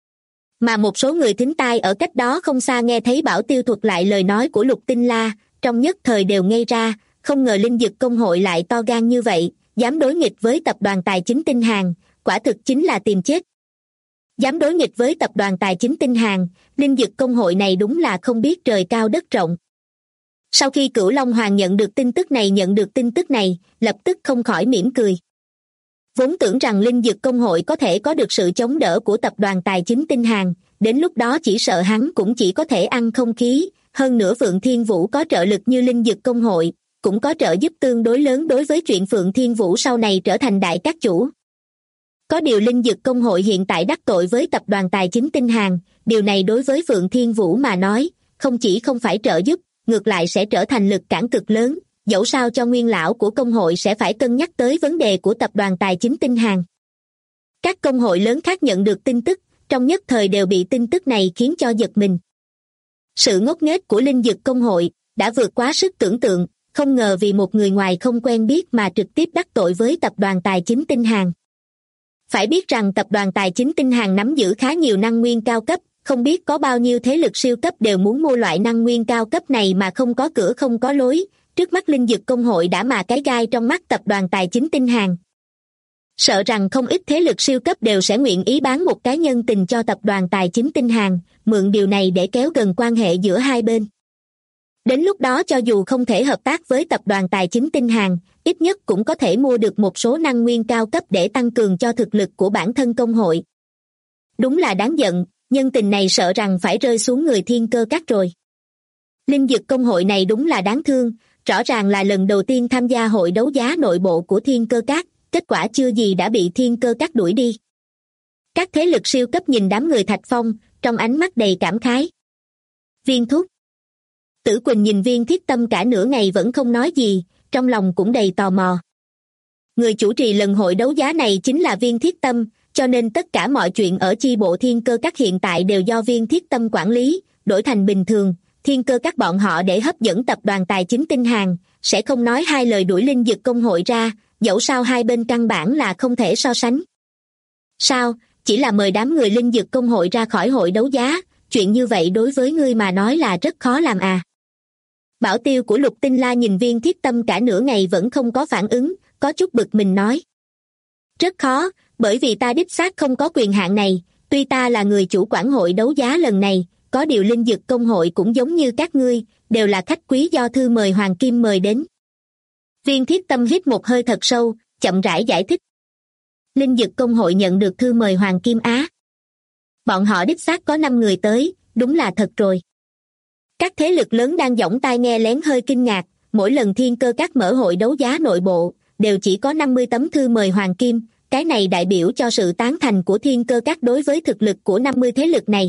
Mà một số người thính tai ở cách đó không xa nghe thấy bảo tiêu thuật lại lời nói của Lục Tinh La, trong nhất thời đều ngây ra, không ngờ linh dực công hội lại to gan như vậy, dám đối nghịch với tập đoàn tài chính Tinh Hàn, quả thực chính là tìm chết. Dám đối nghịch với tập đoàn tài chính Tinh Hàn, linh dực công hội này đúng là không biết trời cao đất rộng. Sau khi Cửu Long Hoàng nhận được tin tức này, lập tức không khỏi mỉm cười. Vốn tưởng rằng linh dực công hội có thể có được sự chống đỡ của tập đoàn tài chính Tinh Hàn, đến lúc đó chỉ sợ hắn cũng chỉ có thể ăn không khí, hơn nữa Phượng Thiên Vũ có trợ lực như linh dực công hội, cũng có trợ giúp tương đối lớn đối với chuyện Phượng Thiên Vũ sau này trở thành đại các chủ. Có điều linh dực công hội hiện tại đắc tội với tập đoàn tài chính Tinh Hàn, điều này đối với Phượng Thiên Vũ mà nói, không chỉ không phải trợ giúp, ngược lại sẽ trở thành lực cản cực lớn, dẫu sao cho nguyên lão của công hội sẽ phải cân nhắc tới vấn đề của tập đoàn tài chính Tinh Hàn. Các công hội lớn khác nhận được tin tức, trong nhất thời đều bị tin tức này khiến cho giật mình. Sự ngốc nghếch của linh dực công hội đã vượt quá sức tưởng tượng, không ngờ vì một người ngoài không quen biết mà trực tiếp đắc tội với tập đoàn tài chính Tinh Hàn. Phải biết rằng tập đoàn tài chính Tinh Hàn nắm giữ khá nhiều năng nguyên cao cấp, không biết có bao nhiêu thế lực siêu cấp đều muốn mua loại năng nguyên cao cấp này mà không có cửa không có lối, trước mắt linh dực công hội đã mà cái gai trong mắt tập đoàn tài chính Tinh Hàn. Sợ rằng không ít thế lực siêu cấp đều sẽ nguyện ý bán một cái nhân tình cho tập đoàn tài chính Tinh Hàn, mượn điều này để kéo gần quan hệ giữa hai bên. Đến lúc đó cho dù không thể hợp tác với tập đoàn tài chính Tinh Hàn, ít nhất cũng có thể mua được một số năng nguyên cao cấp để tăng cường cho thực lực của bản thân công hội. Đúng là đáng giận, nhân tình này sợ rằng phải rơi xuống người Thiên Cơ Các rồi. Linh dực công hội này đúng là đáng thương, rõ ràng là lần đầu tiên tham gia hội đấu giá nội bộ của Thiên Cơ Các, kết quả chưa gì đã bị Thiên Cơ Các đuổi đi. Các thế lực siêu cấp nhìn đám người Thạch Phong, trong ánh mắt đầy cảm khái. Viên Thúc. Tử Quỳnh nhìn Viên Thiết Tâm cả nửa ngày vẫn không nói gì, trong lòng cũng đầy tò mò. Người chủ trì lần hội đấu giá này chính là Viên Thiết Tâm, cho nên tất cả mọi chuyện ở chi bộ Thiên Cơ Các hiện tại đều do Viên Thiết Tâm quản lý, đổi thành bình thường, Thiên Cơ Các bọn họ để hấp dẫn tập đoàn tài chính Tinh Hàn, sẽ không nói hai lời đuổi linh dực công hội ra, dẫu sao hai bên căn bản là không thể so sánh. Sao, chỉ là mời đám người linh dực công hội ra khỏi hội đấu giá, chuyện như vậy đối với ngươi mà nói là rất khó làm à? Bảo tiêu của Lục Tinh La nhìn Viên Thiết Tâm cả nửa ngày vẫn không có phản ứng, có chút bực mình nói. Rất khó, bởi vì ta đích xác không có quyền hạn này, tuy ta là người chủ quản hội đấu giá lần này, có điều linh dực công hội cũng giống như các ngươi, đều là khách quý do thư mời Hoàng Kim mời đến. Viên Thiết Tâm hít một hơi thật sâu, chậm rãi giải thích. Linh dực công hội nhận được thư mời Hoàng Kim Á. Bọn họ đích xác có 5 người tới, đúng là thật rồi. Các thế lực lớn đang giỏng tai nghe lén hơi kinh ngạc, mỗi lần Thiên Cơ Các mở hội đấu giá nội bộ, đều chỉ có 50 tấm thư mời Hoàng Kim, cái này đại biểu cho sự tán thành của Thiên Cơ Các đối với thực lực của 50 thế lực này.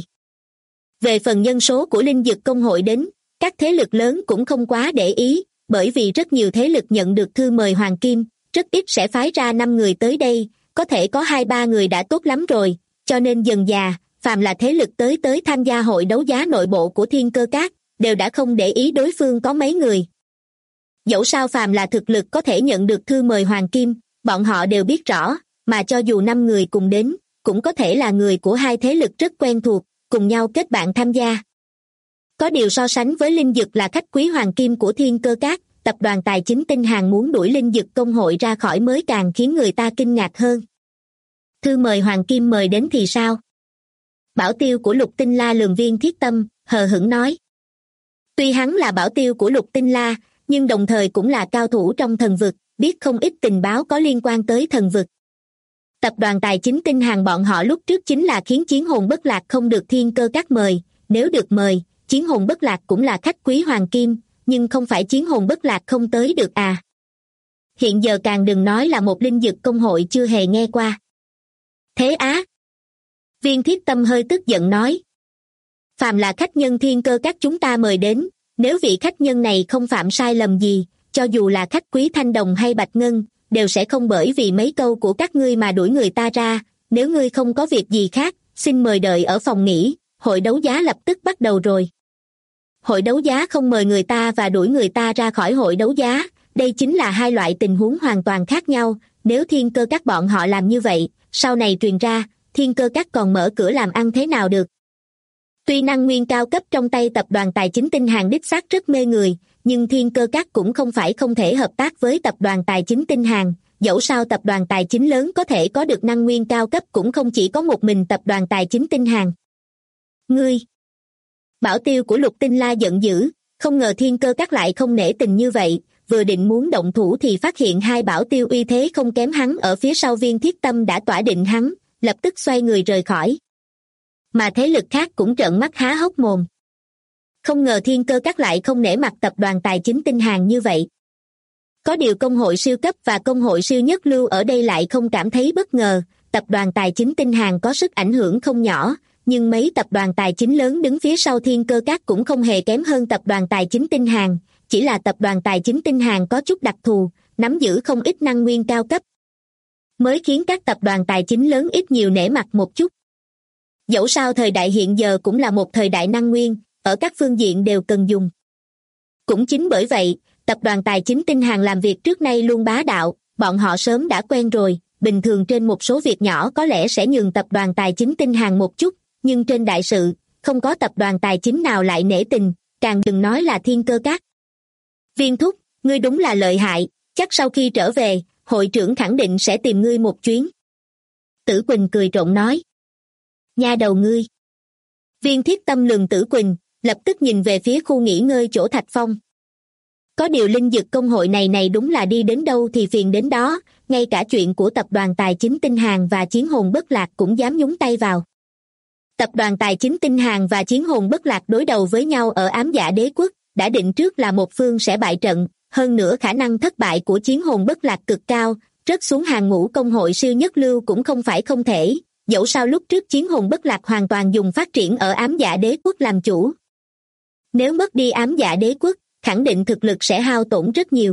Về phần nhân số của linh dực công hội đến, các thế lực lớn cũng không quá để ý, bởi vì rất nhiều thế lực nhận được thư mời Hoàng Kim, rất ít sẽ phái ra 5 người tới đây, có thể có 2-3 người đã tốt lắm rồi, cho nên dần dà, phàm là thế lực tới tham gia hội đấu giá nội bộ của Thiên Cơ Các, đều đã không để ý đối phương có mấy người. Dẫu sao phàm là thực lực có thể nhận được thư mời Hoàng Kim, bọn họ đều biết rõ, mà cho dù 5 người cùng đến, cũng có thể là người của hai thế lực rất quen thuộc, cùng nhau kết bạn tham gia. Có điều so sánh với linh dực là khách quý Hoàng Kim của Thiên Cơ Các, tập đoàn tài chính Tinh Hàn muốn đuổi linh dực công hội ra khỏi mới càng khiến người ta kinh ngạc hơn. Thư mời Hoàng Kim mời đến thì sao? Bảo tiêu của Lục Tinh La lườm Viên Thiết Tâm, hờ hững nói. Tuy hắn là bảo tiêu của Lục Tinh La, nhưng đồng thời cũng là cao thủ trong thần vực, biết không ít tình báo có liên quan tới thần vực. Tập đoàn tài chính Tinh Hàn bọn họ lúc trước chính là khiến Chiến Hồn Bất Lạc không được Thiên Cơ Các mời, nếu được mời, Chiến Hồn Bất Lạc cũng là khách quý Hoàng Kim, nhưng không phải Chiến Hồn Bất Lạc không tới được à. Hiện giờ càng đừng nói là một linh dực công hội chưa hề nghe qua. Thế á? Viên Thiết Tâm hơi tức giận nói. Phàm là khách nhân Thiên Cơ Các chúng ta mời đến, nếu vị khách nhân này không phạm sai lầm gì, cho dù là khách quý Thanh Đồng hay Bạch Ngân, đều sẽ không bởi vì mấy câu của các ngươi mà đuổi người ta ra, nếu ngươi không có việc gì khác, xin mời đợi ở phòng nghỉ, hội đấu giá lập tức bắt đầu rồi. Hội đấu giá không mời người ta và đuổi người ta ra khỏi hội đấu giá, đây chính là hai loại tình huống hoàn toàn khác nhau, nếu Thiên Cơ Các bọn họ làm như vậy, sau này truyền ra, Thiên Cơ Các còn mở cửa làm ăn thế nào được. Tuy năng nguyên cao cấp trong tay tập đoàn tài chính Tinh Hàn đích xác rất mê người, nhưng Thiên Cơ Các cũng không phải không thể hợp tác với tập đoàn tài chính Tinh Hàn, dẫu sao tập đoàn tài chính lớn có thể có được năng nguyên cao cấp cũng không chỉ có một mình tập đoàn tài chính Tinh Hàn. Ngươi! Bảo tiêu của Lục Tinh La giận dữ, không ngờ Thiên Cơ Các lại không nể tình như vậy, vừa định muốn động thủ thì phát hiện hai bảo tiêu uy thế không kém hắn ở phía sau Viên Thiết Tâm đã tỏa định hắn, lập tức xoay người rời khỏi. Mà thế lực khác cũng trợn mắt há hốc mồm. Không ngờ Thiên Cơ Các lại không nể mặt tập đoàn tài chính Tinh Hàn như vậy. Có điều công hội siêu cấp và công hội siêu nhất lưu ở đây lại không cảm thấy bất ngờ, tập đoàn tài chính Tinh Hàn có sức ảnh hưởng không nhỏ, nhưng mấy tập đoàn tài chính lớn đứng phía sau Thiên Cơ Các cũng không hề kém hơn tập đoàn tài chính Tinh Hàn, chỉ là tập đoàn tài chính Tinh Hàn có chút đặc thù, nắm giữ không ít năng nguyên cao cấp, mới khiến các tập đoàn tài chính lớn ít nhiều nể mặt một chút. Dẫu sao thời đại hiện giờ cũng là một thời đại năng nguyên, ở các phương diện đều cần dùng. Cũng chính bởi vậy, tập đoàn tài chính Tinh Hàn làm việc trước nay luôn bá đạo, bọn họ sớm đã quen rồi, bình thường trên một số việc nhỏ có lẽ sẽ nhường tập đoàn tài chính Tinh Hàn một chút, nhưng trên đại sự, không có tập đoàn tài chính nào lại nể tình, càng đừng nói là Thiên Cơ Các. Viên thúc, ngươi đúng là lợi hại, chắc sau khi trở về, hội trưởng khẳng định sẽ tìm ngươi một chuyến. Tử Quỳnh cười trộm nói. Nha đầu ngươi. Viên Thiết Tâm lườm Tử Quỳnh, lập tức nhìn về phía khu nghỉ ngơi chỗ Thạch Phong. Có điều linh dực công hội này đúng là đi đến đâu thì phiền đến đó, ngay cả chuyện của tập đoàn tài chính Tinh Hàn và Chiến Hồn Bất Lạc cũng dám nhúng tay vào. Tập đoàn tài chính Tinh Hàn và Chiến Hồn Bất Lạc đối đầu với nhau ở Ám Dạ Đế Quốc, đã định trước là một phương sẽ bại trận, hơn nữa khả năng thất bại của Chiến Hồn Bất Lạc cực cao, rớt xuống hàng ngũ công hội siêu nhất lưu cũng không phải không thể, dẫu sao lúc trước Chiến Hồn Bất Lạc hoàn toàn dùng phát triển ở Ám Dạ Đế Quốc làm chủ. Nếu mất đi Ám Dạ Đế Quốc, khẳng định thực lực sẽ hao tổn rất nhiều.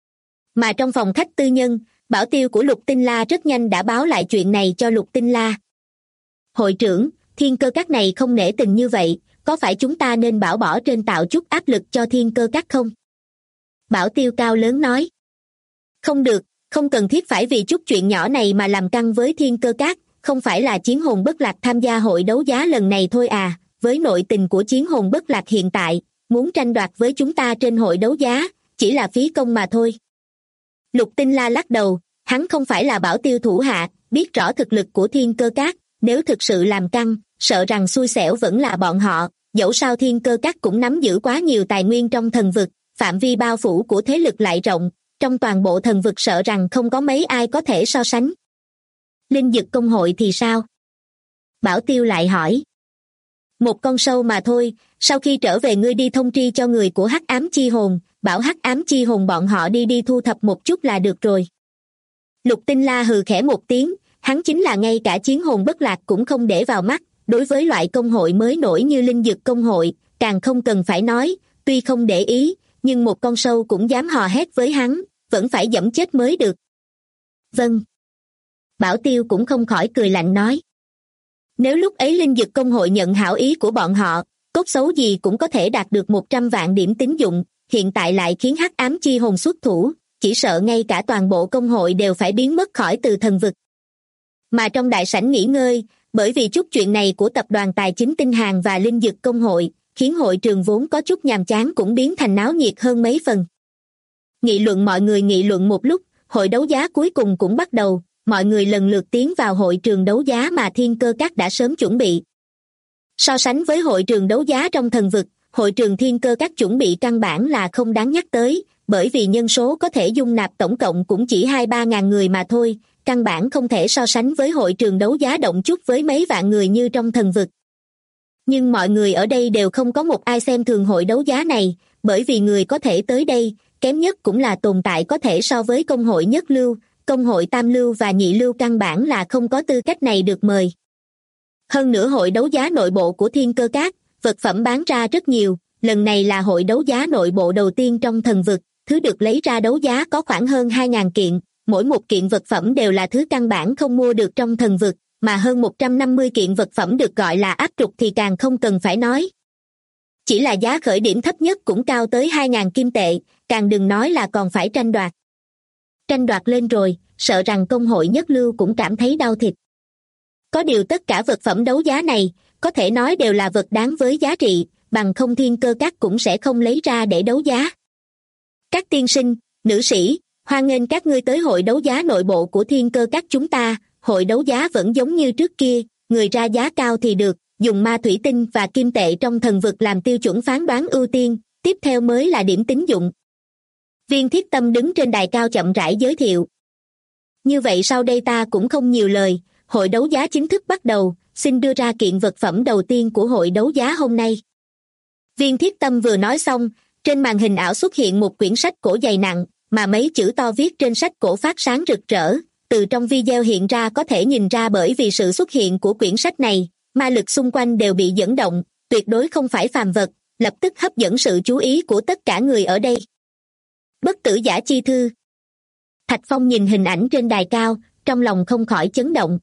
Mà trong phòng khách tư nhân, bảo tiêu của Lục Tinh La rất nhanh đã báo lại chuyện này cho Lục Tinh La. Hội trưởng, Thiên Cơ Các này không nể tình như vậy, có phải chúng ta nên bảo bỏ trên tạo chút áp lực cho Thiên Cơ Các không? Bảo tiêu cao lớn nói. Không được, không cần thiết phải vì chút chuyện nhỏ này mà làm căng với Thiên Cơ Các, không phải là Chiến Hồn Bất Lạc tham gia hội đấu giá lần này thôi à, với nội tình của Chiến Hồn Bất Lạc hiện tại, muốn tranh đoạt với chúng ta trên hội đấu giá, chỉ là phí công mà thôi. Lục Tinh La lắc đầu, hắn không phải là bảo tiêu thủ hạ, biết rõ thực lực của Thiên Cơ Các, nếu thực sự làm căng, sợ rằng xui xẻo vẫn là bọn họ, dẫu sao Thiên Cơ Các cũng nắm giữ quá nhiều tài nguyên trong thần vực, phạm vi bao phủ của thế lực lại rộng, trong toàn bộ thần vực sợ rằng không có mấy ai có thể so sánh. Linh dực công hội thì sao? Bảo tiêu lại hỏi. Một con sâu mà thôi, sau khi trở về ngươi đi thông tri cho người của Hắc Ám Chi Hồn, bảo Hắc Ám Chi Hồn bọn họ đi thu thập một chút là được rồi. Lục Tinh La hừ khẽ một tiếng, hắn chính là ngay cả Chiến Hồn Bất Lạc cũng không để vào mắt, đối với loại công hội mới nổi như Linh dực công hội, càng không cần phải nói, tuy không để ý, nhưng một con sâu cũng dám hò hét với hắn, vẫn phải giẫm chết mới được. Vâng. Bảo tiêu cũng không khỏi cười lạnh nói. Nếu lúc ấy Linh dực công hội nhận hảo ý của bọn họ, cốt xấu gì cũng có thể đạt được 100 vạn điểm tín dụng, hiện tại lại khiến Hắc Ám Chi Hồn xuất thủ, chỉ sợ ngay cả toàn bộ công hội đều phải biến mất khỏi từ thần vực. Mà trong đại sảnh nghỉ ngơi, bởi vì chút chuyện này của tập đoàn tài chính Tinh Hàn và Linh dực công hội, khiến hội trường vốn có chút nhàm chán cũng biến thành náo nhiệt hơn mấy phần. Mọi người nghị luận một lúc, hội đấu giá cuối cùng cũng bắt đầu, mọi người lần lượt tiến vào hội trường đấu giá mà Thiên Cơ Các đã sớm chuẩn bị. So sánh với hội trường đấu giá trong thần vực, hội trường Thiên Cơ Các chuẩn bị căn bản là không đáng nhắc tới, bởi vì nhân số có thể dung nạp tổng cộng cũng chỉ 2-3 ngàn người mà thôi, căn bản không thể so sánh với hội trường đấu giá động chút với mấy vạn người như trong thần vực. Nhưng mọi người ở đây đều không có một ai xem thường hội đấu giá này, bởi vì người có thể tới đây, kém nhất cũng là tồn tại có thể so với công hội nhất lưu, công hội tam lưu và nhị lưu căn bản là không có tư cách này được mời. Hơn nữa hội đấu giá nội bộ của Thiên Cơ Các, vật phẩm bán ra rất nhiều, lần này là hội đấu giá nội bộ đầu tiên trong thần vực, thứ được lấy ra đấu giá có khoảng hơn 2.000 kiện, mỗi một kiện vật phẩm đều là thứ căn bản không mua được trong thần vực, mà hơn 150 kiện vật phẩm được gọi là áp trục thì càng không cần phải nói. Chỉ là giá khởi điểm thấp nhất cũng cao tới 2.000 kim tệ, càng đừng nói là còn phải tranh đoạt. Tranh đoạt lên rồi, sợ rằng công hội nhất lưu cũng cảm thấy đau thịt. Có điều tất cả vật phẩm đấu giá này, có thể nói đều là vật đáng với giá trị, bằng không Thiên Cơ Các cũng sẽ không lấy ra để đấu giá. Các tiên sinh, nữ sĩ, Hoan nghênh các ngươi tới hội đấu giá nội bộ của Thiên Cơ Các chúng ta. Hội đấu giá vẫn giống như trước kia, người ra giá cao thì được, dùng ma thủy tinh và kim tệ trong thần vực làm tiêu chuẩn phán đoán ưu tiên, tiếp theo mới là điểm tín dụng. Viên Thiết Tâm đứng trên đài cao chậm rãi giới thiệu. Như vậy sau đây ta cũng không nhiều lời, hội đấu giá chính thức bắt đầu, xin đưa ra kiện vật phẩm đầu tiên của hội đấu giá hôm nay. Viên Thiết Tâm vừa nói xong, trên màn hình ảo xuất hiện một quyển sách cổ dày nặng, mà mấy chữ to viết trên sách cổ phát sáng rực rỡ. Từ trong video hiện ra có thể nhìn ra bởi vì sự xuất hiện của quyển sách này, ma lực xung quanh đều bị dẫn động, tuyệt đối không phải phàm vật, lập tức hấp dẫn sự chú ý của tất cả người ở đây. Bất tử giả chi thư. Thạch Phong nhìn hình ảnh trên đài cao, trong lòng không khỏi chấn động.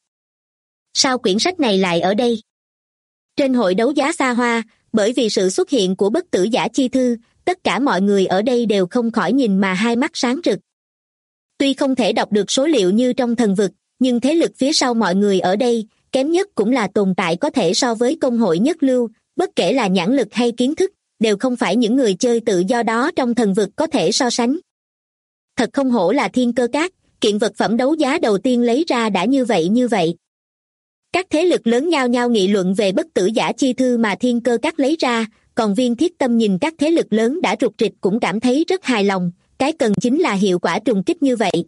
Sao quyển sách này lại ở đây? Trên hội đấu giá xa hoa, bởi vì sự xuất hiện của bất tử giả chi thư, tất cả mọi người ở đây đều không khỏi nhìn mà hai mắt sáng rực. Tuy không thể đọc được số liệu như trong thần vực, nhưng thế lực phía sau mọi người ở đây, kém nhất cũng là tồn tại có thể so với công hội nhất lưu, bất kể là nhãn lực hay kiến thức, đều không phải những người chơi tự do đó trong thần vực có thể so sánh. Thật không hổ là Thiên Cơ Các, kiện vật phẩm đấu giá đầu tiên lấy ra đã như vậy. Các thế lực lớn nhao nhao nghị luận về bất tử giả chi thư mà Thiên Cơ Các lấy ra, còn Viên Thiết Tâm nhìn các thế lực lớn đã rục rịch cũng cảm thấy rất hài lòng, cái cần chính là hiệu quả trùng kích như vậy.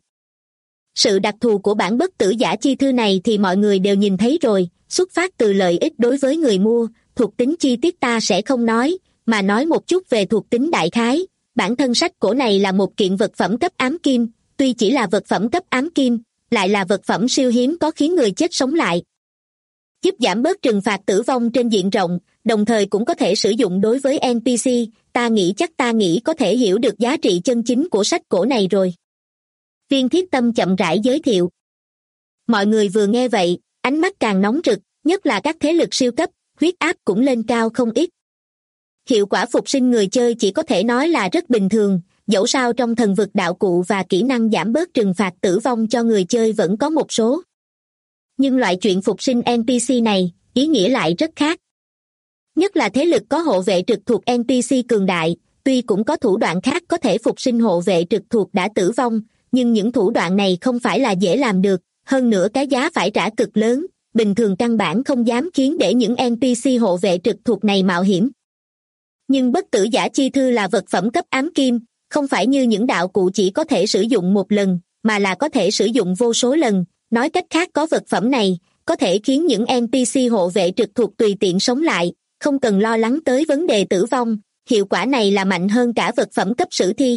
Sự đặc thù của bản bất tử giả chi thư này thì mọi người đều nhìn thấy rồi, xuất phát từ lợi ích đối với người mua, thuộc tính chi tiết ta sẽ không nói, mà nói một chút về thuộc tính đại khái. Bản thân sách cổ này là một kiện vật phẩm cấp ám kim, tuy chỉ là vật phẩm cấp ám kim, lại là vật phẩm siêu hiếm có khiến người chết sống lại. Giúp giảm bớt trừng phạt tử vong trên diện rộng, đồng thời cũng có thể sử dụng đối với NPC, ta nghĩ có thể hiểu được giá trị chân chính của sách cổ này rồi. Viên Thiết Tâm chậm rãi giới thiệu. Mọi người vừa nghe vậy, ánh mắt càng nóng rực, nhất là các thế lực siêu cấp, huyết áp cũng lên cao không ít. Hiệu quả phục sinh người chơi chỉ có thể nói là rất bình thường, dẫu sao trong thần vực đạo cụ và kỹ năng giảm bớt trừng phạt tử vong cho người chơi vẫn có một số. Nhưng loại chuyện phục sinh NPC này, ý nghĩa lại rất khác. Nhất là thế lực có hộ vệ trực thuộc NPC cường đại, tuy cũng có thủ đoạn khác có thể phục sinh hộ vệ trực thuộc đã tử vong, nhưng những thủ đoạn này không phải là dễ làm được, hơn nữa cái giá phải trả cực lớn, bình thường căn bản không dám khiến để những NPC hộ vệ trực thuộc này mạo hiểm. Nhưng bất tử giả chi thư là vật phẩm cấp ám kim, không phải như những đạo cụ chỉ có thể sử dụng một lần, mà là có thể sử dụng vô số lần. Nói cách khác, có vật phẩm này, có thể khiến những NPC hộ vệ trực thuộc tùy tiện sống lại, không cần lo lắng tới vấn đề tử vong, hiệu quả này là mạnh hơn cả vật phẩm cấp sử thi.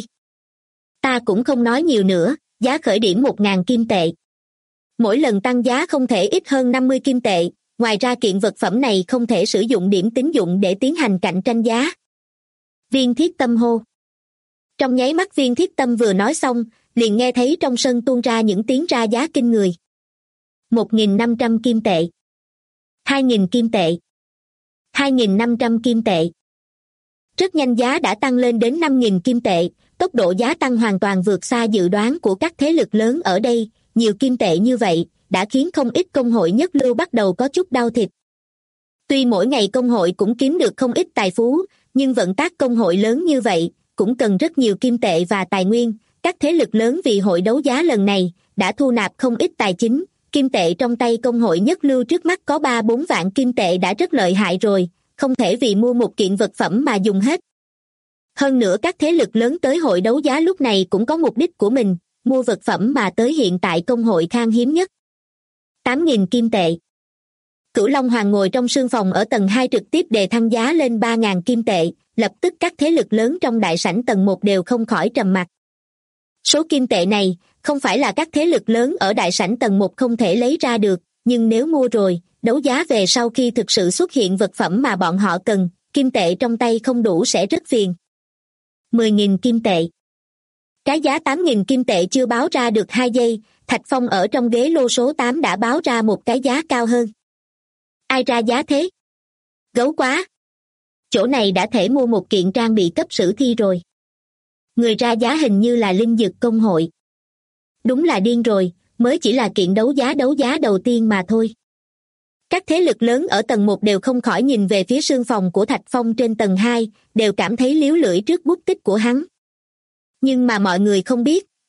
Ta cũng không nói nhiều nữa, giá khởi điểm 1.000 kim tệ. Mỗi lần tăng giá không thể ít hơn 50 kim tệ, ngoài ra kiện vật phẩm này không thể sử dụng điểm tín dụng để tiến hành cạnh tranh giá. Viên Thiết Tâm hô. Trong nháy mắt Viên Thiết Tâm vừa nói xong, liền nghe thấy trong sân tuôn ra những tiếng ra giá kinh người. 1.500 kim tệ. 2.000 kim tệ. 2.500 kim tệ. Rất nhanh giá đã tăng lên đến 5.000 kim tệ, tốc độ giá tăng hoàn toàn vượt xa dự đoán của các thế lực lớn ở đây, nhiều kim tệ như vậy, đã khiến không ít công hội nhất lưu bắt đầu có chút đau thịt. Tuy mỗi ngày công hội cũng kiếm được không ít tài phú, nhưng vận tác công hội lớn như vậy, cũng cần rất nhiều kim tệ và tài nguyên, các thế lực lớn vì hội đấu giá lần này, đã thu nạp không ít tài chính, kim tệ trong tay công hội nhất lưu trước mắt có 3-4 vạn kim tệ đã rất lợi hại rồi, không thể vì mua một kiện vật phẩm mà dùng hết. Hơn nữa các thế lực lớn tới hội đấu giá lúc này cũng có mục đích của mình, mua vật phẩm mà tới hiện tại công hội khan hiếm nhất. 8.000 kim tệ. Cửu Long Hoàng ngồi trong sương phòng ở tầng 2 trực tiếp đề thăng giá lên 3.000 kim tệ, lập tức các thế lực lớn trong đại sảnh tầng 1 đều không khỏi trầm mặc. Số kim tệ này, không phải là các thế lực lớn ở đại sảnh tầng 1 không thể lấy ra được, nhưng nếu mua rồi, đấu giá về sau khi thực sự xuất hiện vật phẩm mà bọn họ cần, kim tệ trong tay không đủ sẽ rất phiền. 10.000 kim tệ. Cái giá 8.000 kim tệ chưa báo ra được 2 giây, Thạch Phong ở trong ghế lô số 8 đã báo ra một cái giá cao hơn. Ai ra giá thế? Gấu quá! Chỗ này đã thể mua một kiện trang bị cấp sử thi rồi. Người ra giá hình như là Linh Dực công hội. Đúng là điên rồi, mới chỉ là kiện đấu giá đầu tiên mà thôi. Các thế lực lớn ở tầng 1 đều không khỏi nhìn về phía sương phòng của Thạch Phong trên tầng 2, đều cảm thấy líu lưỡi trước bút tích của hắn. Nhưng mà mọi người không biết,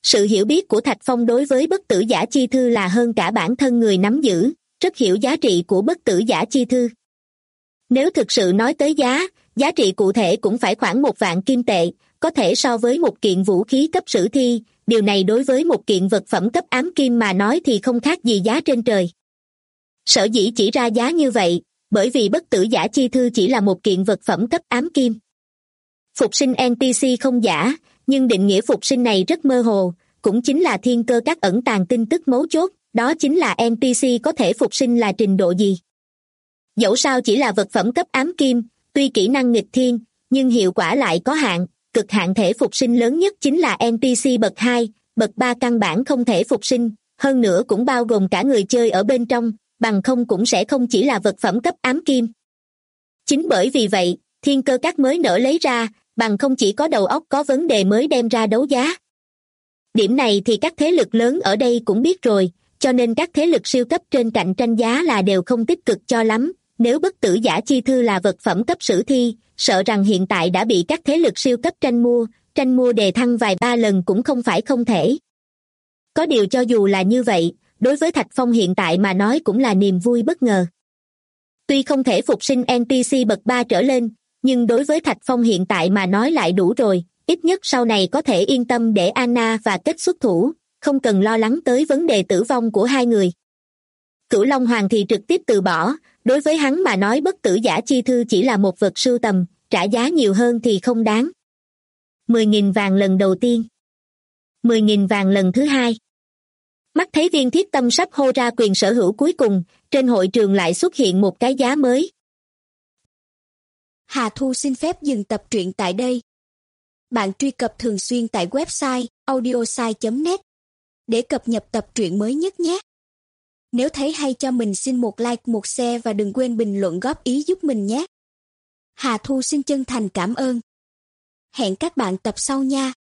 Sự hiểu biết của Thạch Phong đối với bất tử giả chi thư là hơn cả bản thân người nắm giữ, rất hiểu giá trị của bất tử giả chi thư. Nếu thực sự nói tới giá trị cụ thể cũng phải khoảng 1.000 kim tệ, có thể so với một kiện vũ khí cấp sử thi, điều này đối với một kiện vật phẩm cấp ám kim mà nói thì không khác gì giá trên trời. Sở dĩ chỉ ra giá như vậy, bởi vì bất tử giả chi thư chỉ là một kiện vật phẩm cấp ám kim. Phục sinh NPC không giả, nhưng định nghĩa phục sinh này rất mơ hồ, cũng chính là thiên cơ các ẩn tàng tin tức mấu chốt, đó chính là NPC có thể phục sinh là trình độ gì. Dẫu sao chỉ là vật phẩm cấp ám kim, tuy kỹ năng nghịch thiên, nhưng hiệu quả lại có hạn, cực hạn thể phục sinh lớn nhất chính là NPC bậc 2, bậc 3 căn bản không thể phục sinh, hơn nữa cũng bao gồm cả người chơi ở bên trong, bằng không cũng sẽ không chỉ là vật phẩm cấp ám kim. Chính bởi vì vậy, thiên cơ các mới nỡ lấy ra, bằng không chỉ có đầu óc có vấn đề mới đem ra đấu giá. Điểm này thì các thế lực lớn ở đây cũng biết rồi, cho nên các thế lực siêu cấp trên cạnh tranh giá là đều không tích cực cho lắm. Nếu bất tử giả chi thư là vật phẩm cấp sử thi, sợ rằng hiện tại đã bị các thế lực siêu cấp tranh mua đề thăng vài ba lần cũng không phải không thể. Có điều cho dù là như vậy, đối với Thạch Phong hiện tại mà nói cũng là niềm vui bất ngờ. Tuy không thể phục sinh NPC bậc 3 trở lên, nhưng đối với Thạch Phong hiện tại mà nói lại đủ rồi, ít nhất sau này có thể yên tâm để Anna và Kết xuất thủ, không cần lo lắng tới vấn đề tử vong của hai người. Cửu Long Hoàng thì trực tiếp từ bỏ, đối với hắn mà nói bất tử giả chi thư chỉ là một vật sưu tầm, trả giá nhiều hơn thì không đáng. 10.000 vàng lần đầu tiên. 10.000 vàng lần thứ hai. Mắt thấy Viên Thiết Tâm sắp hô ra quyền sở hữu cuối cùng, trên hội trường lại xuất hiện một cái giá mới. Hà Thu xin phép dừng tập truyện tại đây. Bạn truy cập thường xuyên tại website audiosai.net để cập nhật tập truyện mới nhất nhé. Nếu thấy hay cho mình xin một like, một share và đừng quên bình luận góp ý giúp mình nhé. Hà Thu xin chân thành cảm ơn. Hẹn các bạn tập sau nha.